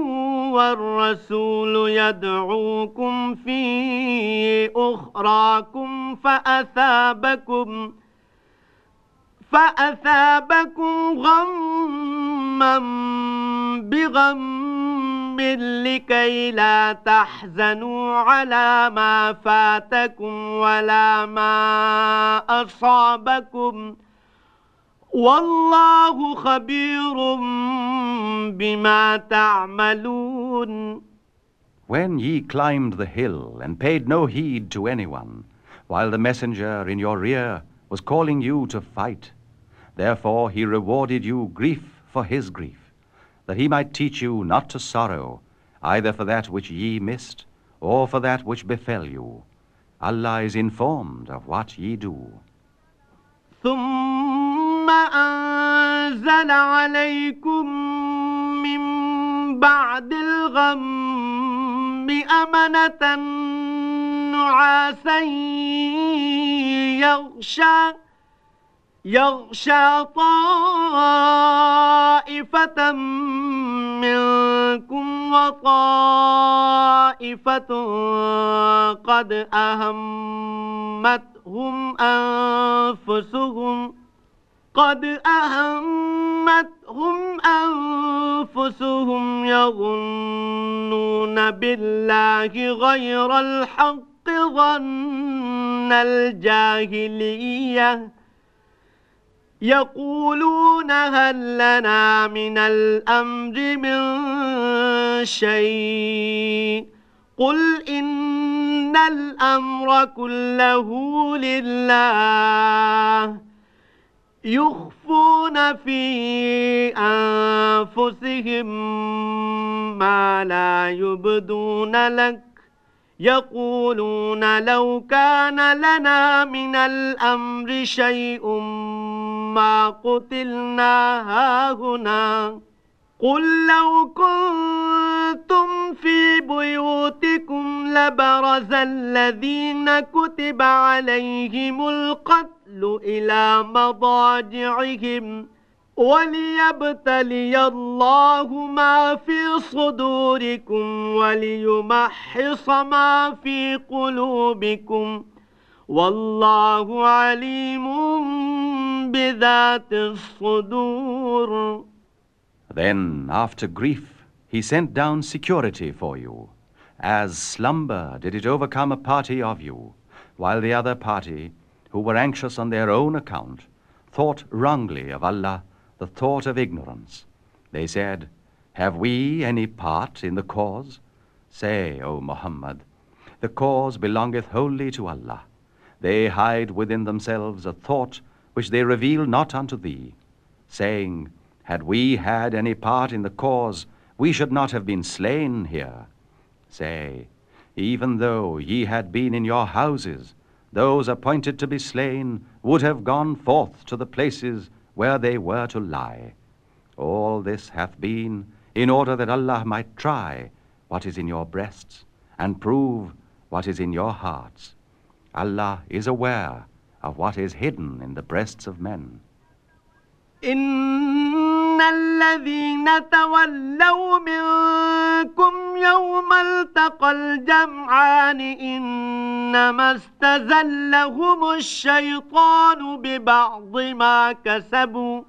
والرسول يدعوكم في أخراكم فأثابكم فأثابكم غما بغم لكي لا تحزنوا على ما فاتكم ولا ما أصابكم والله خبير بما تعملون. When ye climbed the hill and paid no heed to anyone, while the messenger in your rear was calling you to fight, therefore he rewarded you grief for his grief, that he might teach you not to sorrow, either for that which ye missed, or for that which befell you. Allah is informed of what ye do. ثم أنزل عليكم من بعد الغم أمنة نعاسا يغشى يغشى طائفة منكم وطائفة قد أهمتهم أنفسهم قد أهمتهم أنفسهم يظنون بالله غير الحق ظن الجاهلية يقولون هل لنا من الأمر من شيء قل إن الأمر كله لله يخفون في أنفسهم ما لا يبدون لك يقولون لو كان لنا من الأمر شيء ما قتلنا هاهنا قل لو كنتم في بيوتكم لبرز الذين كتب عليهم القتل إلى مضاجعهم وليبتلي الله ما في صدوركم وليمحص ما في قلوبكم والله عليم بذات الصدور. Then, after grief, he sent down security for you. As slumber did it overcome a party of you, while the other party, who were anxious on their own account, thought wrongly of Allah the thought of ignorance. They said, have we any part in the cause? Say, O Muhammad, the cause belongeth wholly to Allah. They hide within themselves a thought which they reveal not unto thee, saying, had we had any part in the cause, we should not have been slain here. Say, even though ye had been in your houses, those appointed to be slain would have gone forth to the places where they were to lie. All this hath been in order that Allah might try what is in your breasts and prove what is in your hearts. Allah is aware of what is hidden in the breasts of men. إن الذين تولوا منكم يوم التقى الجمعان إنما استزلهم الشيطان ببعض ما كسبوا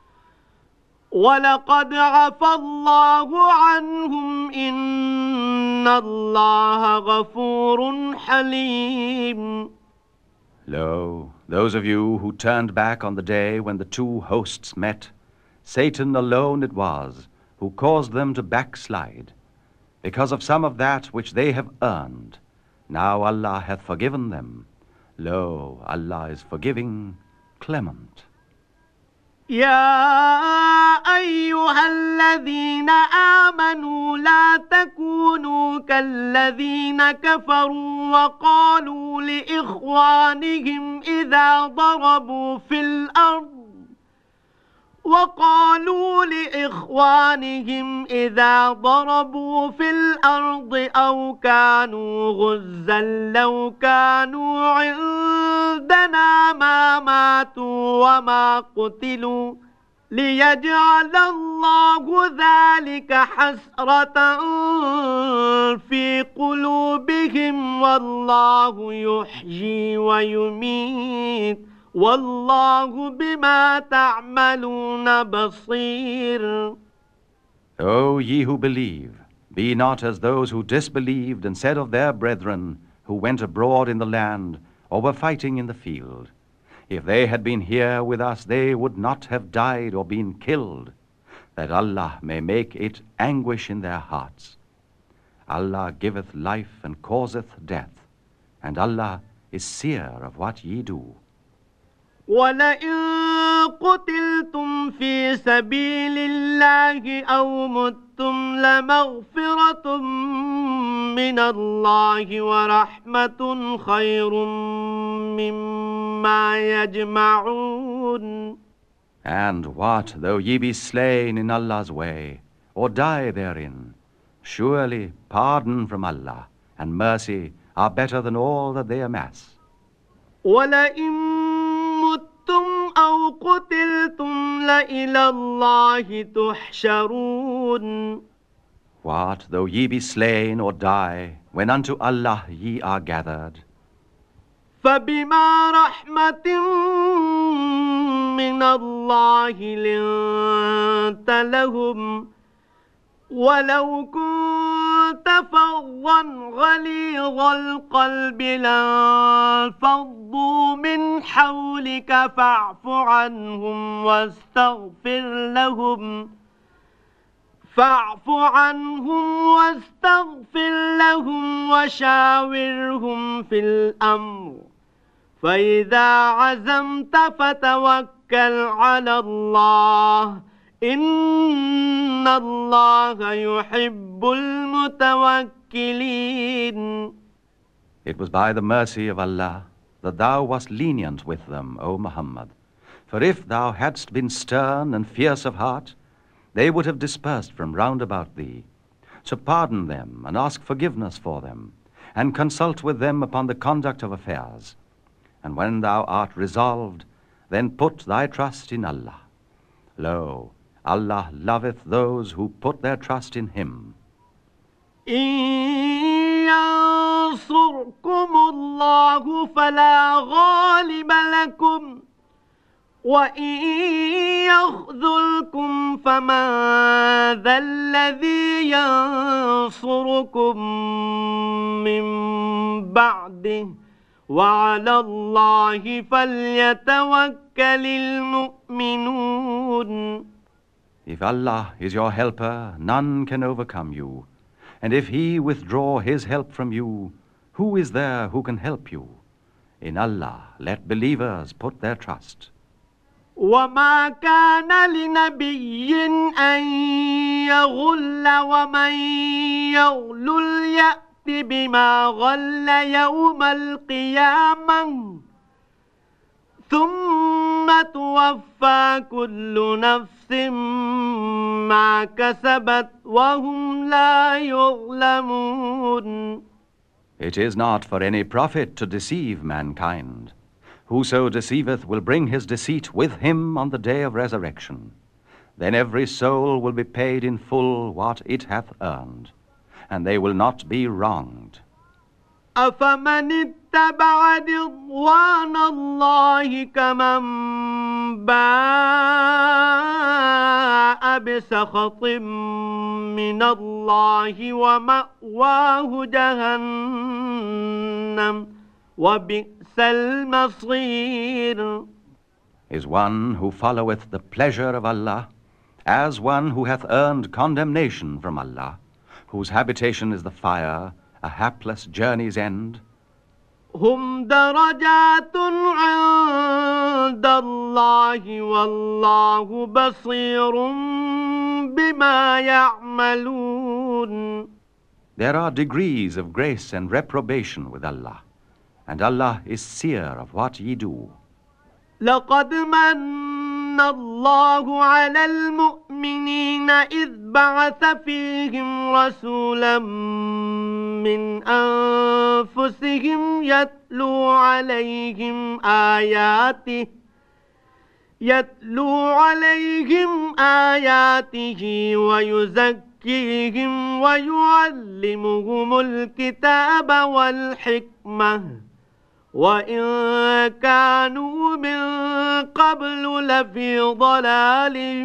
ولقد عفى الله عنهم إن الله غفور حليم. Lo, those of you who turned back on the day when the two hosts met, Satan alone it was who caused them to backslide, because of some of that which they have earned. Now Allah hath forgiven them. Lo, Allah is forgiving, clement. يا أيها الذين آمنوا لا تكونوا كالذين كفروا وقالوا لإخوانهم إذا ضربوا في الأرض وقالوا لإخوانهم إذا ضربوا في الأرض أو كانوا غزا لو كانوا عندنا ما ماتوا وما قتلوا ليجعل الله ذلك حسرة في قلوبهم والله يحيي ويميت والله بما تعملون بصير. O ye who believe, be not as those who disbelieved and said of their brethren who went abroad in the land or were fighting in the field, if they had been here with us, they would not have died or been killed, that Allah may make it anguish in their hearts. Allah giveth life and causeth death, and Allah is seer of what ye do. وَلَئِن قُتِلْتُمْ فِي سَبِيلِ اللَّهِ أَوْ مُتُّمْ لَمَغْفِرَةٌ مِّنَ اللَّهِ وَرَحْمَةٌ خَيْرٌ مِّمَّا يَجْمَعُونَ. And what though ye be slain in Allah's way, or die therein? Surely pardon from Allah and mercy are better than all that they amass. وَلَئِن مُتُّمْ أَوْ قُتِلْتُمْ لَإِلَى اللَّهِ تُحْشَرُونَ. What though ye be slain or die, when unto Allah ye are gathered? فَبِمَا رَحْمَةٍ مِّنَ اللَّهِ لِنتَ لَهُمْ وَلَوْ كُنتَ فَظًّا غَلِيظَ الْقَلْبِ لَانفَضُّوا مِنْ حَوْلِكَ فَاعْفُ عَنْهُمْ وَاسْتَغْفِرْ لَهُمْ فَاعْفُ عَنْهُمْ وَاسْتَغْفِرْ لَهُمْ وَشَاوِرْهُمْ فِي الْأَمْرِ فَإِذَا عَزَمْتَ فَتَوَكَّلْ عَلَى اللَّهِ إِنَّ اللَّهَ يُحِبُّ الْمُتَوَكِّلِينَ. It was by the mercy of Allah that thou wast lenient with them, O Muhammad. For if thou hadst been stern and fierce of heart, they would have dispersed from round about thee. So pardon them and ask forgiveness for them, and consult with them upon the conduct of affairs. And when thou art resolved, then put thy trust in Allah. Lo, Allah loveth those who put their trust in Him. إِن يَنصُرْكُمُ اللَّهُ فَلَا غَالِبَ لَكُمْ وَإِن يَخْذُلْكُمْ فَمَن ذَا الَّذِي يَنصُرُكُم مِّن بَعْدِهِ وَعَلَى اللَّهِ فَلْيَتَوَكَّلِ الْمُؤْمِنُونَ. If Allah is your helper, none can overcome you. And if He withdraw His help from you, who is there who can help you? In Allah let believers put their trust. وَمَا كَانَ لِنَبِيٍّ أَن يَغُلَّ وَمَن يَغْلُلْ يَأْتِ بِمَا غَلَّ يَوْمَ الْقِيَامَةِ ثُمَّ تُوَفَّى كُلُّ نَفْسٍ مَا كَسَبَتْ وَهُمْ لَا يُظْلَمُونَ. It is not for any prophet to deceive mankind. Whoso deceiveth will bring his deceit with him on the day of resurrection. Then every soul will be paid in full what it hath earned, and they will not be wronged. أَفَمَنِ اتَّبَعَ رِضْوَانَ اللَّهِ كَمَن بَاءَ بِسَخَطٍ مِّنَ اللَّهِ وَمَأْوَاهُ جَهَنَّمُ وَبِئْسَ الْمَصِيرُ. Is one who followeth the pleasure of Allah as one who hath earned condemnation from Allah, whose habitation is the fire, a hapless journey's end? هم درجات عند الله والله بصير بما يعملون. There are degrees of grace and reprobation with Allah, and Allah is seer of what ye do. لقد من الله على المؤمنين إذ بعث فيهم رسولا من أنفسهم يتلو عليهم آياته يتلو عليهم آياته ويزكيهم ويعلمهم الكتاب والحكمة وإن كانوا من قبل لفي ضلال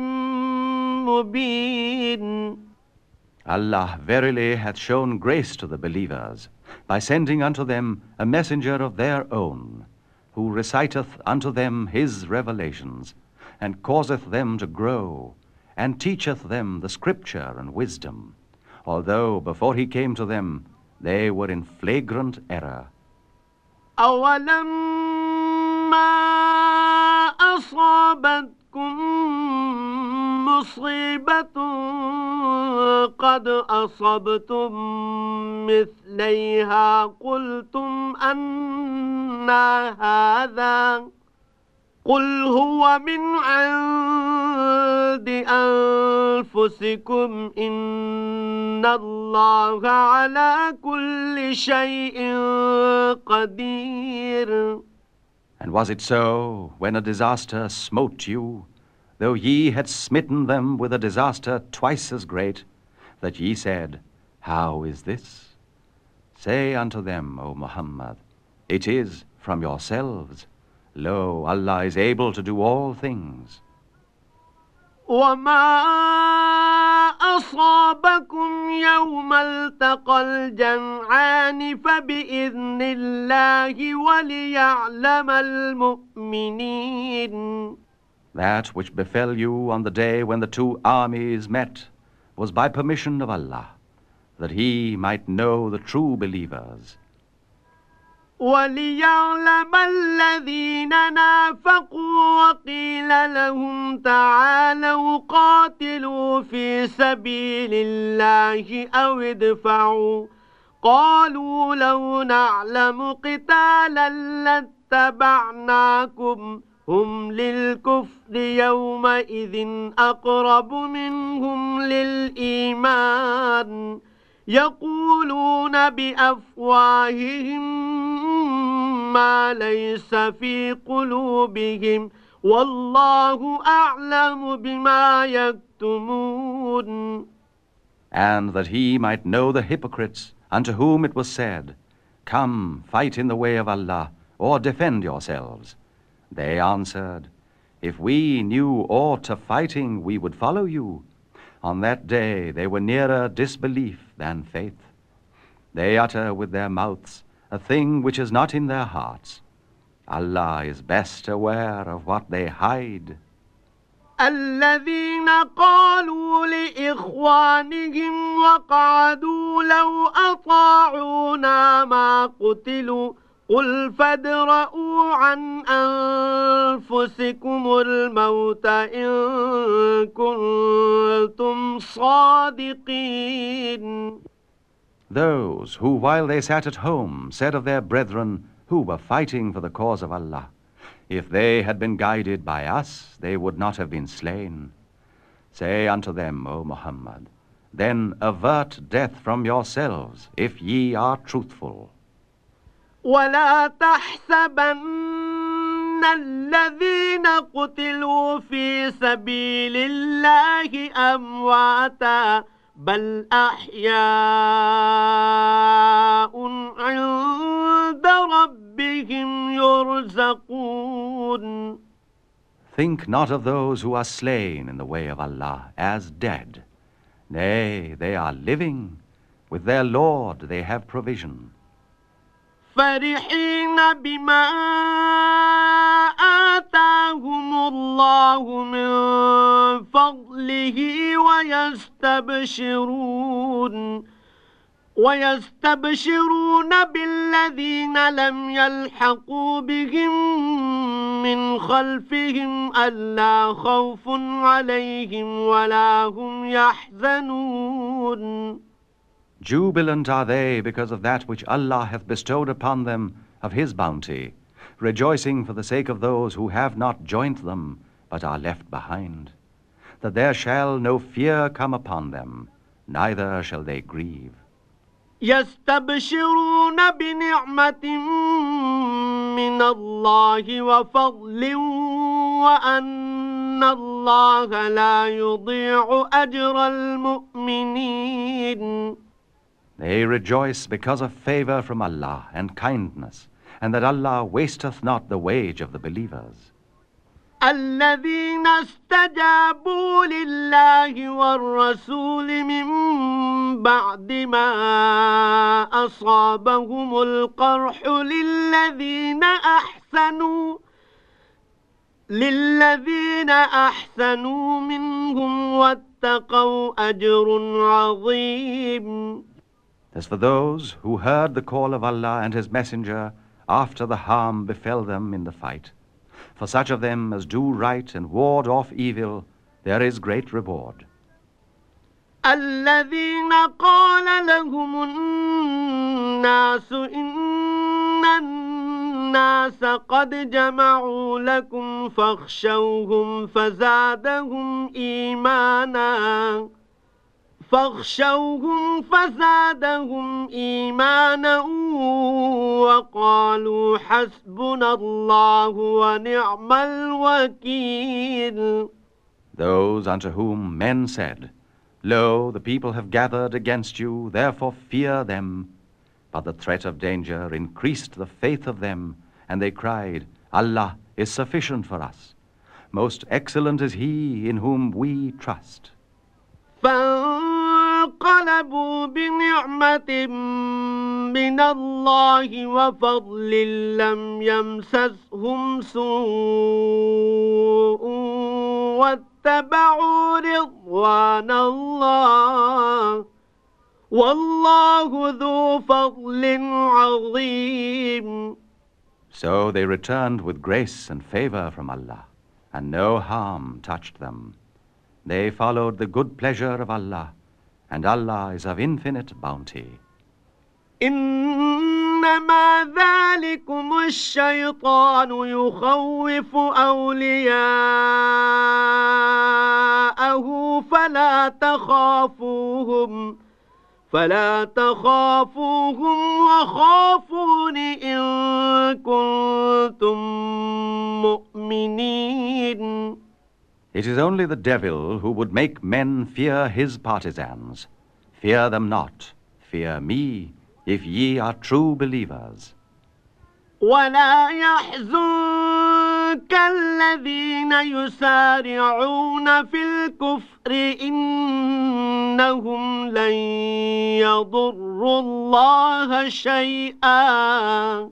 مبين. Allah verily hath shown grace to the believers by sending unto them a messenger of their own, who reciteth unto them his revelations, and causeth them to grow, and teacheth them the scripture and wisdom, although before he came to them they were in flagrant error. أولما أصابتكم مصيبة قد أصبتم مثليها قلتم أنى هذا قل هو من عند أنفسكم إن الله على كل شيء قدير. And was it so, when a disaster smote you, though ye had smitten them with a disaster twice as great, that ye said, How is this? Say unto them, O Muhammad, it is from yourselves. Lo, Allah is able to do all things. وما أصابكم يوم التقى الجمعان فبإذن الله وليعلم المؤمنين. That which befell you on the day when the two armies met was by permission of Allah, that He might know the true believers. وَلِيَعْلَمَ الَّذِينَ نَافَقُوا وَقِيلَ لَهُمْ تَعَالَوْا قَاتِلُوا فِي سَبِيلِ اللَّهِ أَوْ ادْفَعُوا قَالُوا لَوْ نَعْلَمُ قِتَالًا لَاتَّبَعْنَاكُمْ هم للكفر يومئذ أقرب منهم للإيمان يقولون بأفواههم ما ليس في قلوبهم والله أعلم بما يكتمون. And that he might know the hypocrites unto whom it was said, Come, fight in the way of Allah, or defend yourselves. They answered, If we knew aught of fighting, we would follow you. On that day they were nearer disbelief than faith. They utter with their mouths a thing which is not in their hearts. Allah is best aware of what they hide. الذين قالوا لإخوانهم وقعدوا لو أطاعونا ما قتلوا قل فادرءوا عن أنفسكم الموت إن كنتم صادقين. Those who, while they sat at home, said of their brethren who were fighting for the cause of Allah, If they had been guided by us, they would not have been slain. Say unto them, O Muhammad, then avert death from yourselves, if ye are truthful. ولا تحسبن الذين قتلوا في سبيل الله أمواتا بل أحياء عند ربهم يرزقون. Think not of those who are slain in the way of Allah as dead. Nay, they are living. With their Lord they have provision. فرحين بما آتاهم الله من فضله ويستبشرون ويستبشرون بالذين لم يلحقوا بهم من خلفهم ألا خوف عليهم ولا هم يحزنون. Jubilant are they because of that which Allah hath bestowed upon them of His bounty, rejoicing for the sake of those who have not joined them, but are left behind, that there shall no fear come upon them, neither shall they grieve. يستبشرون بنعمة من الله وفضل وأن الله لا يضيع أجر المؤمنين. They rejoice because of favor from Allah and kindness, and that Allah wasteth not the wage of the believers. الذين استجابوا لله والرسول من بعد ما أصابهم القرح للذين أحسنوا للذين أحسنوا منهم واتقوا أجر عظيم. As for those who heard the call of Allah and His Messenger after the harm befell them in the fight, for such of them as do right and ward off evil, there is great reward. الذين قال لهم الناس إن الناس قد جمعوا لكم فاخشوهم فزادهم إيمانا فاخشوهم فزادهم إيمانا وقالوا حسبنا الله ونعم الوكيل. Those unto whom men said, Lo, the people have gathered against you, therefore fear them. But the threat of danger increased the faith of them, and they cried, Allah is sufficient for us. Most excellent is He in whom we trust. فانقلبوا بنعمة من الله وفضل لم يمسسهم سوء واتبعوا رضوان الله والله ذو فضل عظيم. So they returned with grace and favor from Allah, and no harm touched them. They followed the good pleasure of Allah, and Allah is of infinite bounty. إنما ذلكم الشيطان يخوف أولياءه فلا تخافوهم فلا تخافوهم وخافون إن كنتم مؤمنين. It is only the devil who would make men fear his partisans. Fear them not, fear me, if ye are true believers. ولا يحزنك الذين يسارعون في الكفر إنهم لن يضروا الله شيئا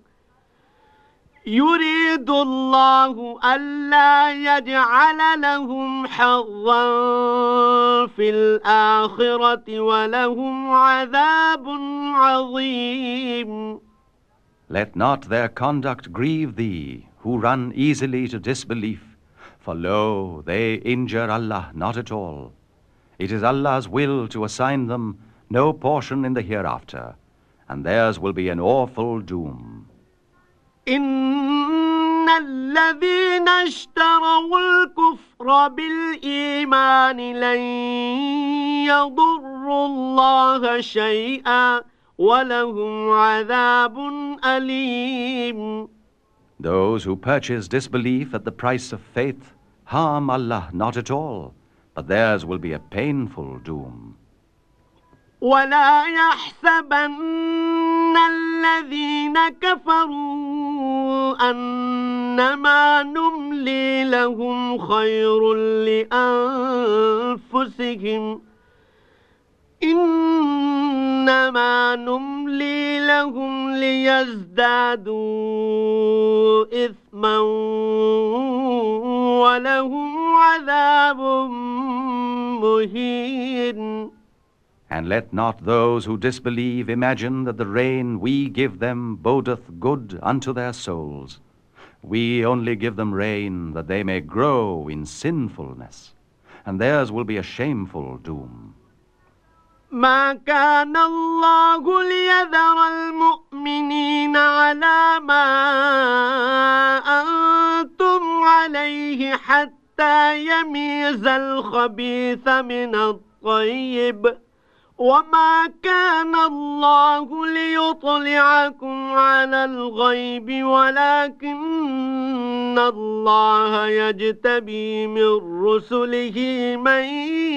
يريد الله ألا يجعل لهم حظا في الآخرة ولهم عذاب عظيم. Let not their conduct grieve thee, who run easily to disbelief, for lo, they injure Allah not at all. It is Allah's will to assign them no portion in the hereafter, and theirs will be an awful doom. إن الذين اشتروا الكفر بالإيمان لن يضروا الله شيئا وَلَهُمْ عَذَابٌ أَلِيمٌ. Those who purchase disbelief at the price of faith harm Allah not at all, but theirs will be a painful doom. وَلَا يَحْسَبَنَّ الَّذِينَ كَفَرُوا أَنَّمَا نُمْلِي لَهُمْ خَيْرٌ لِأَنفُسِهِمْ إنما نملي لهم ليزدادوا إثما ولهم عذاب مهين. And let not those who disbelieve imagine that the rain we give them bodeth good unto their souls. We only give them rain that they may grow in sinfulness, and theirs will be a shameful doom. ما كان الله ليذر المؤمنين على ما أنتم عليه حتى يميز الخبيث من الطيب وما كان الله ليطلعكم على الغيب ولكن الله يجتبي من رسله من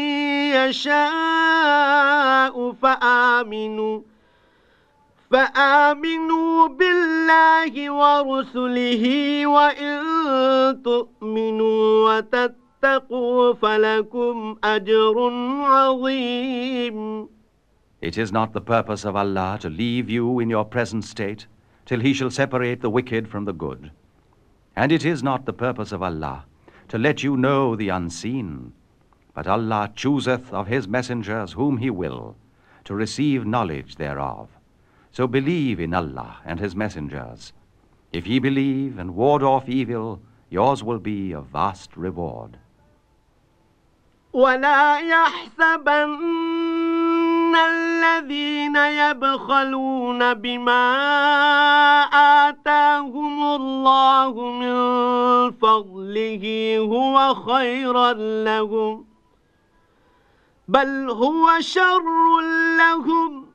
يشاء فآمنوا فآمنوا بالله ورسله وإن تؤمنوا وتتقوا فلكم أجر عظيم. It is not the purpose of Allah to leave you in your present state till He shall separate the wicked from the good. And it is not the purpose of Allah to let you know the unseen, but Allah chooseth of His messengers whom He will, to receive knowledge thereof. So believe in Allah and His messengers. If ye believe and ward off evil, yours will be a vast reward. ولا يحسبن الذين يبخلون بما آتاهم الله من فضله هو خيرا لهم بل هو شر لهم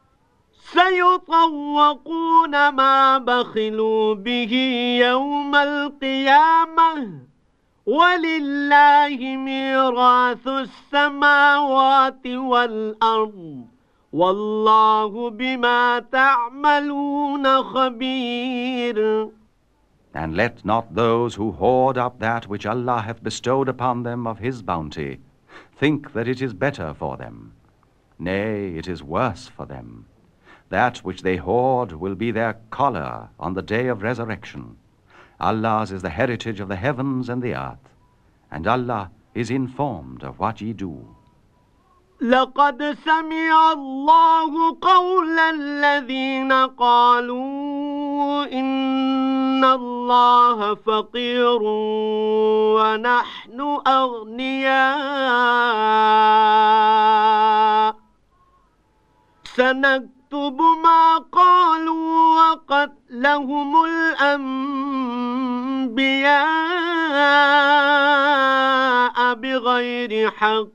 سيطوقون ما بخلوا به يوم القيامة ولله ميراث السماوات والأرض والله بما تعملون خبير. And let not those who hoard up that which Allah hath bestowed upon them of His bounty think that it is better for them. Nay, it is worse for them. That which they hoard will be their collar on the day of resurrection. Allah's is the heritage of the heavens and the earth, and Allah is informed of what ye do. لقد سمع الله قول الذين قالوا إن الله فقير ونحن أغنياء سنكتب ما قالوا وقتلهم الأنبياء بغير حق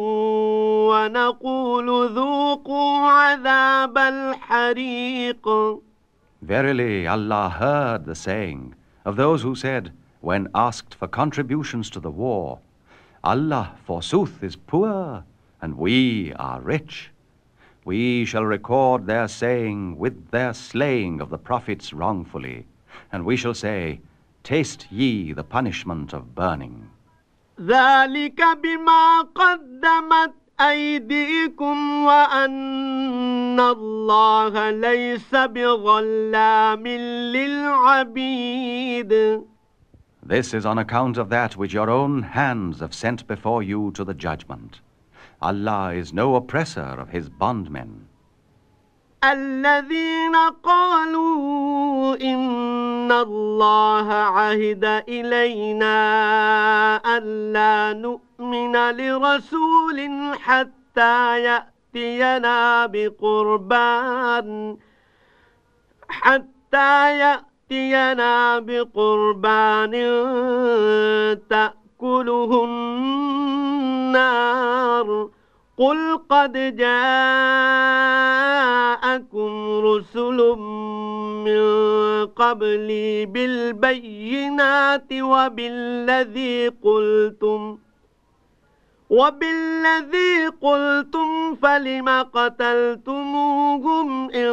ونقول ذوقوا عذاب الحريق. Verily, Allah heard the saying of those who said, when asked for contributions to the war, Allah, forsooth, is poor, and we are rich. We shall record their saying with their slaying of the prophets wrongfully, and we shall say, taste ye the punishment of burning. ذلك بما قدمت أيديكم وأن الله ليس بظلام للعبيد. This is on account of that which your own hands have sent before you to the judgment. Allah is no oppressor of His bondmen. الذين قالوا إن الله عهد إلينا ألا نؤمن لرسول حتى يأتينا بقربان حتى يأتينا بقربان تأكله النار قل قد جاءكم رسل من قبلي بالبينات وبالذي قلتم وبالذي قلتم فلم قتلتموهم إن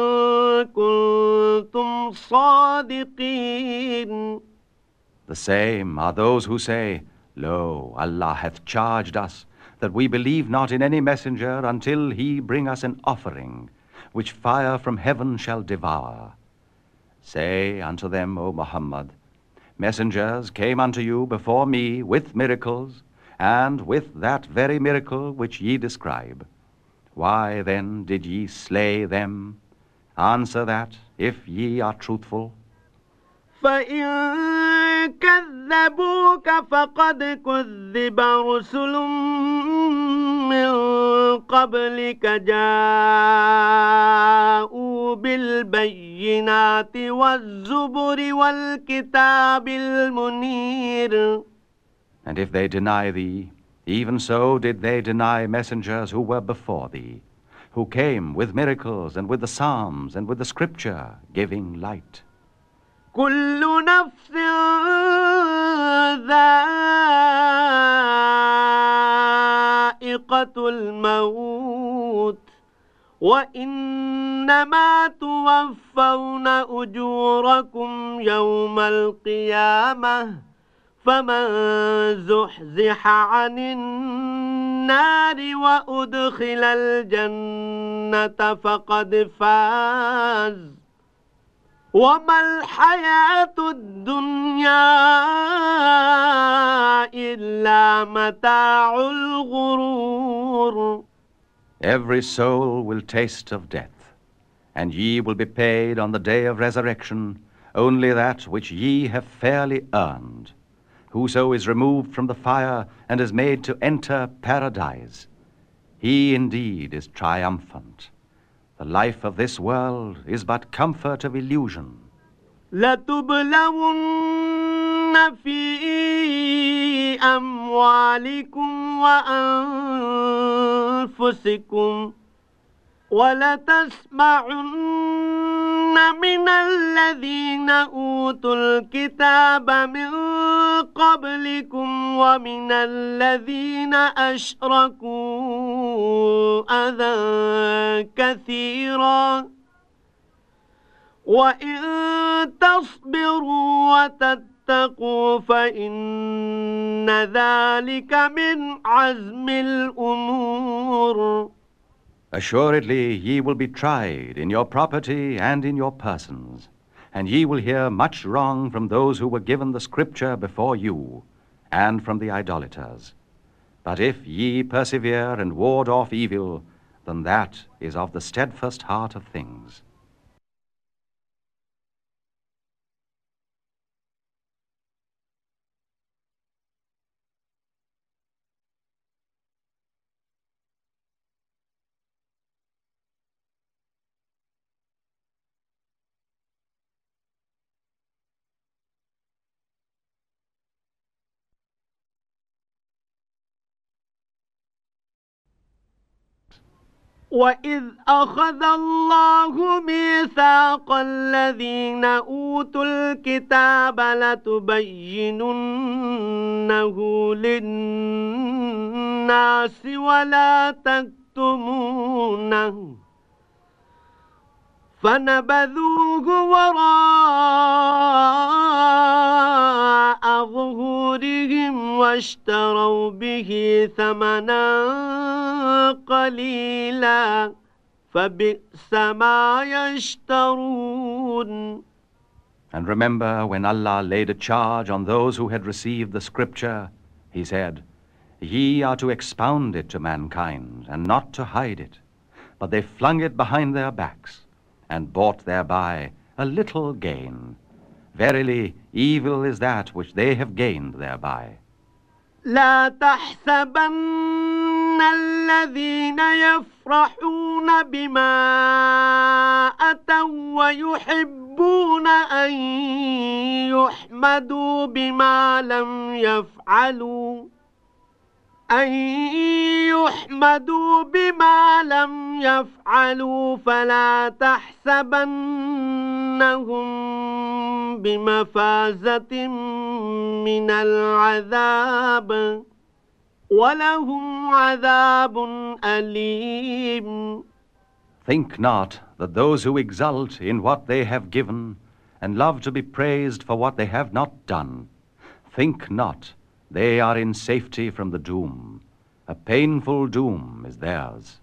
كنتم صادقين. The same are those who say, Lo, Allah hath charged us that we believe not in any messenger until he bring us an offering, which fire from heaven shall devour. Say unto them, O Muhammad, messengers came unto you before me with miracles, and with that very miracle which ye describe. Why then did ye slay them? Answer that, if ye are truthful. فإن كذبوك فقد كذب رسل من قبلك جاءوا بالبينات والزبر والكتاب المنير. And if they deny thee, even so did they deny messengers who were before thee, who came with miracles and with the Psalms and with the Scripture giving light. كل نفس ذائقة الموت وإنما توفون أجوركم يوم القيامة فمن زحزح عن النار وأدخل الجنة فقد فاز وما الحياة الدنيا إلا متاع الغرور. Every soul will taste of death, and ye will be paid on the day of resurrection only that which ye have fairly earned. Whoso is removed from the fire and is made to enter paradise, he indeed is triumphant. The life of this world is but comfort of illusion. لتبلون في أموالكم وأنفسكم ولتسمعن من الذين أوتوا الكتاب من قبلكم ومن الذين أشركوا أذى كثيرا وإن تصبروا وتتقوا فإن ذلك من عزم الأمور. Assuredly ye will be tried in your property and in your persons, and ye will hear much wrong from those who were given the Scripture before you, and from the idolaters. But if ye persevere and ward off evil, then that is of the steadfast heart of things. وَإِذْ أَخَذَ اللَّهُ مِيثَاقَ الَّذِينَ أُوتُوا الْكِتَابَ لَتُبَيِّنُنَّهُ لِلنَّاسِ وَلَا تَكْتُمُونَهُ فَنَبَذُوهُ وَرَاءَ ظُهُورِهِمْ وَاشْتَرَوْا بِهِ ثَمَنًا قَلِيلًا فَبِئْسَ مَا يَشْتَرُونَ. And remember when Allah laid a charge on those who had received the Scripture, He said, Ye are to expound it to mankind, and not to hide it. But they flung it behind their backs, and bought thereby a little gain. Verily, evil is that which they have gained thereby. لا تحسبن الذين يفرحون بما أتوا ويحبون أن يحمدوا بما لم يفعلوا أن يحمدوا بما لم يفعلوا فلا تحسبنهم بمفازة من العذاب ولهم عذاب أليم. Think not that those who exult in what they have given and love to be praised for what they have not done, think not they are in safety from the doom. A painful doom is theirs.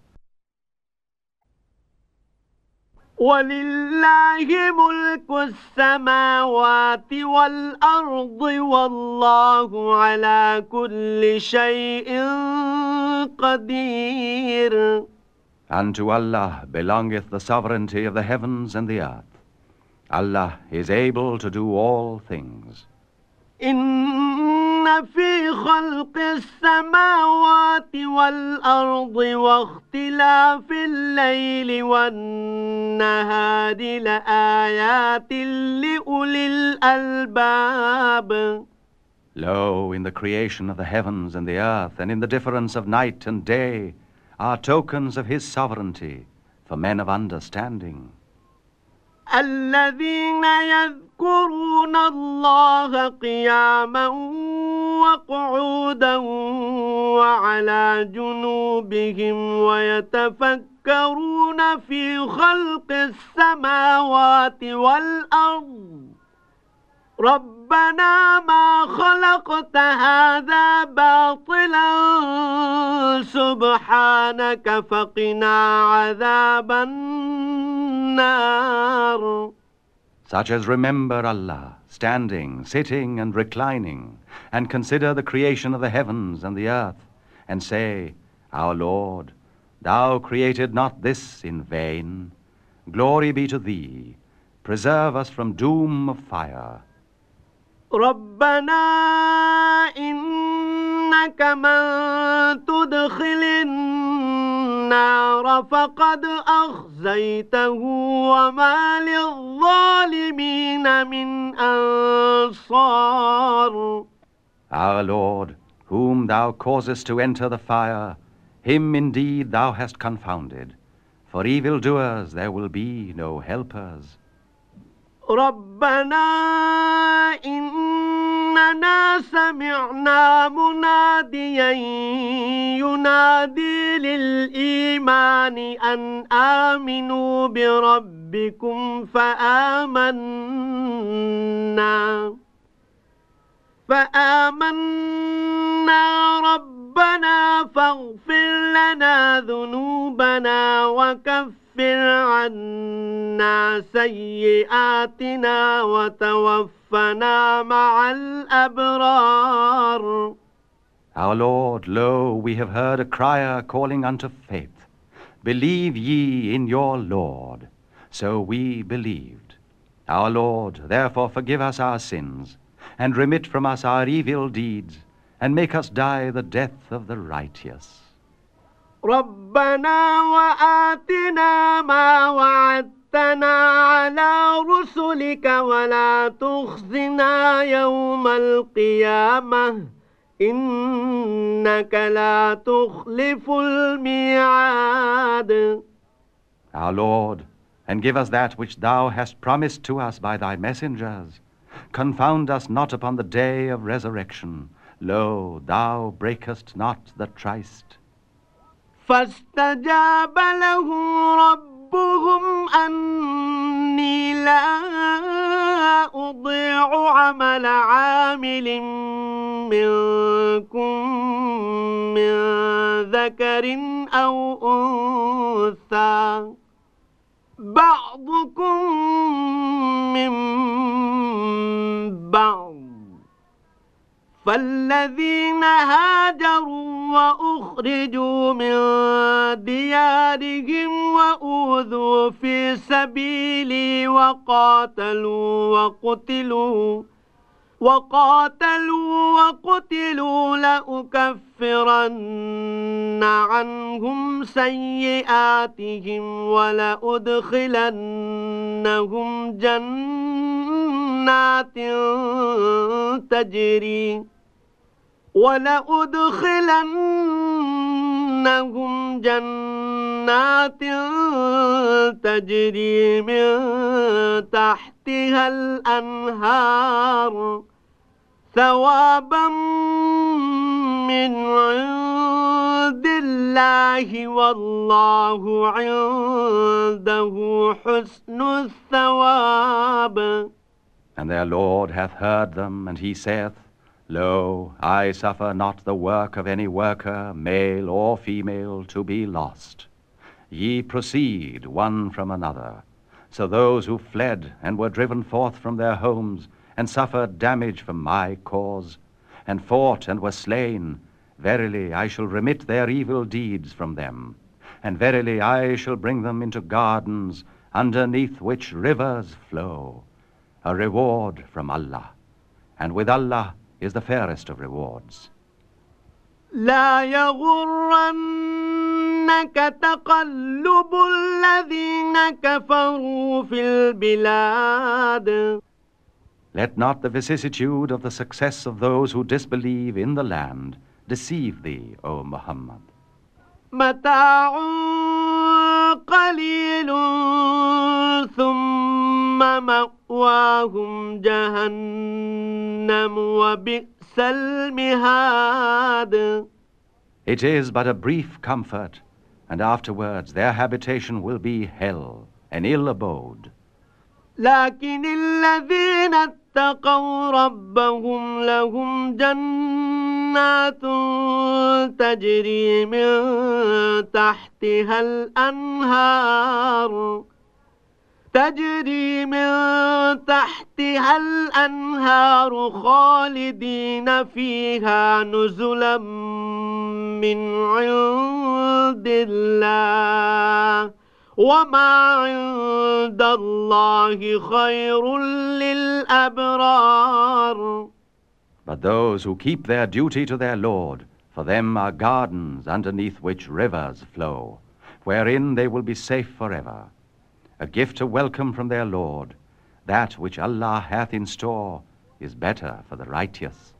وَلِلَّهِ مُلْكُ السَّمَاوَاتِ وَالْأَرْضِ وَاللَّهُ عَلَى كُلِّ شَيْءٍ قَدِيرٌ. Unto Allah belongeth the sovereignty of the heavens and the earth. Allah is able to do all things. إن في خلق السماوات والأرض واختلاف الليل والنهار لآيات لأولي الألباب. Lo, in the creation of the heavens and the earth, and in the difference of night and day, are tokens of His sovereignty for men of understanding. الذين يذكرون الله قياما وقعودا وعلى جنوبهم ويتفكرون في خلق السماوات والأرض ربنا ما خلقت هذا باطلا سبحانك فقنا عذاب النار. Such as remember Allah, standing, sitting, and reclining, and consider the creation of the heavens and the earth, and say, Our Lord, Thou created not this in vain. Glory be to Thee. Preserve us from doom of fire. ربنا إنك من تدخل النار فقد أخزيته وما للظالمين من أنصار. Our Lord, whom Thou causest to enter the fire, him indeed Thou hast confounded. For evildoers there will be no helpers. ربنا إننا سمعنا مناديا ينادي للإيمان أن آمنوا بربكم فآمنا فآمنا ربنا فاغفر لنا ذنوبنا وكفر عنا سيئاتنا وتوفنا مع الأبرار. Our Lord, lo, we have heard a crier calling unto faith. Believe ye in your Lord. So we believed. Our Lord, therefore forgive us our sins, and remit from us our evil deeds, and make us die the death of the righteous. ربنا وآتنا ما وعدتنا على رسلك ولا تخزنا يوم القيامة إنك لا تخلف الميعاد. Our Lord, and give us that which Thou hast promised to us by Thy messengers. Confound us not upon the day of resurrection. Lo, Thou breakest not the tryst. فاستجاب لهم ربهم أني لا أضيع عمل عامل منكم من ذكر أو أنثى بعضكم من بعض فالذين هاجروا وأخرجوا من ديارهم وأوذوا في سبيلي وقاتلوا وقتلوا وقاتلوا وقتلوا لأكفرن عنهم سيئاتهم ولأدخلنهم جنات تجري ولأدخلنهم جنات تجري من تحتها الأنهار ثوابا من عند الله والله عنده حسن الثواب. And their Lord hath heard them, and he saith, Lo, I suffer not the work of any worker, male or female, to be lost. Ye proceed one from another. So those who fled and were driven forth from their homes, and suffered damage for my cause, and fought and were slain, verily I shall remit their evil deeds from them, and verily I shall bring them into gardens underneath which rivers flow, a reward from Allah, and with Allah is the fairest of rewards. لا يغرنك تقلب الذين كفروا في البلاد. Let not the vicissitude of the success of those who disbelieve in the land deceive thee, O Muhammad. متاع قليل ثم مأواهم جهنم وبئس المهاد. It is but a brief comfort, and afterwards their habitation will be hell, an ill abode. لكن الذين اتقوا ربهم لهم جنات تجري من تحتها الأنهار تجري من تحتها الأنهار خالدين فيها نزلا من عند الله وما عند الله خير للأبرار. But those who keep their duty to their Lord, for them are gardens underneath which rivers flow, wherein they will be safe forever. A gift to welcome from their Lord, that which Allah hath in store is better for the righteous.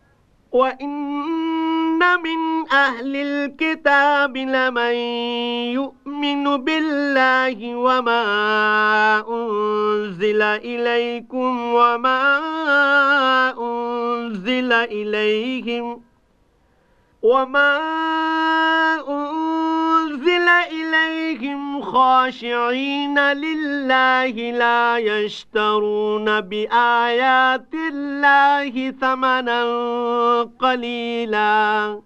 وَإِنَّ مِنْ أَهْلِ الْكِتَابِ لَمَنْ يُؤْمِنُ بِاللَّهِ وَمَا أُنْزِلَ إِلَيْكُمْ وَمَا أُنْزِلَ إِلَيْهِمْ وَمَا أُنْزِلَ إِلَيْهِمْ خَاشِعِينَ لِلَّهِ لا يشترون بآيات الله ثمنا قليلا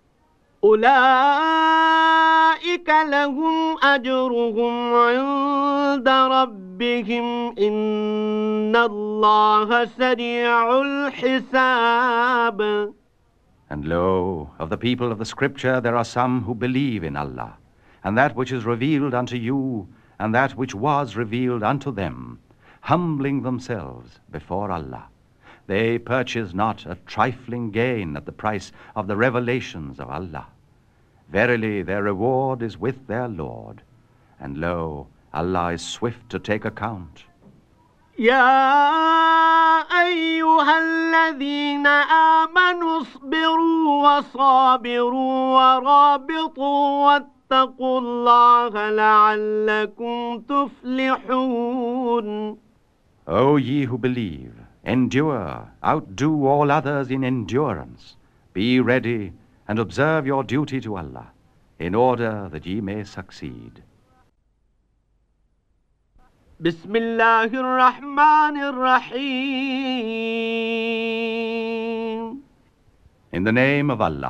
أولئك لهم أجرهم عند ربهم إن الله سريع الحساب. And lo, of the people of the Scripture there are some who believe in Allah, and that which is revealed unto you, and that which was revealed unto them, humbling themselves before Allah. They purchase not a trifling gain at the price of the revelations of Allah. Verily their reward is with their Lord, and lo, Allah is swift to take account. يا أيها الذين آمنوا اصبروا وصابروا ورابطوا واتقوا الله لعلكم تفلحون. O ye who believe, endure, outdo all others in endurance. Be ready and observe your duty to Allah, in order that ye may succeed. بسم الله الرحمن الرحيم. In the name of Allah,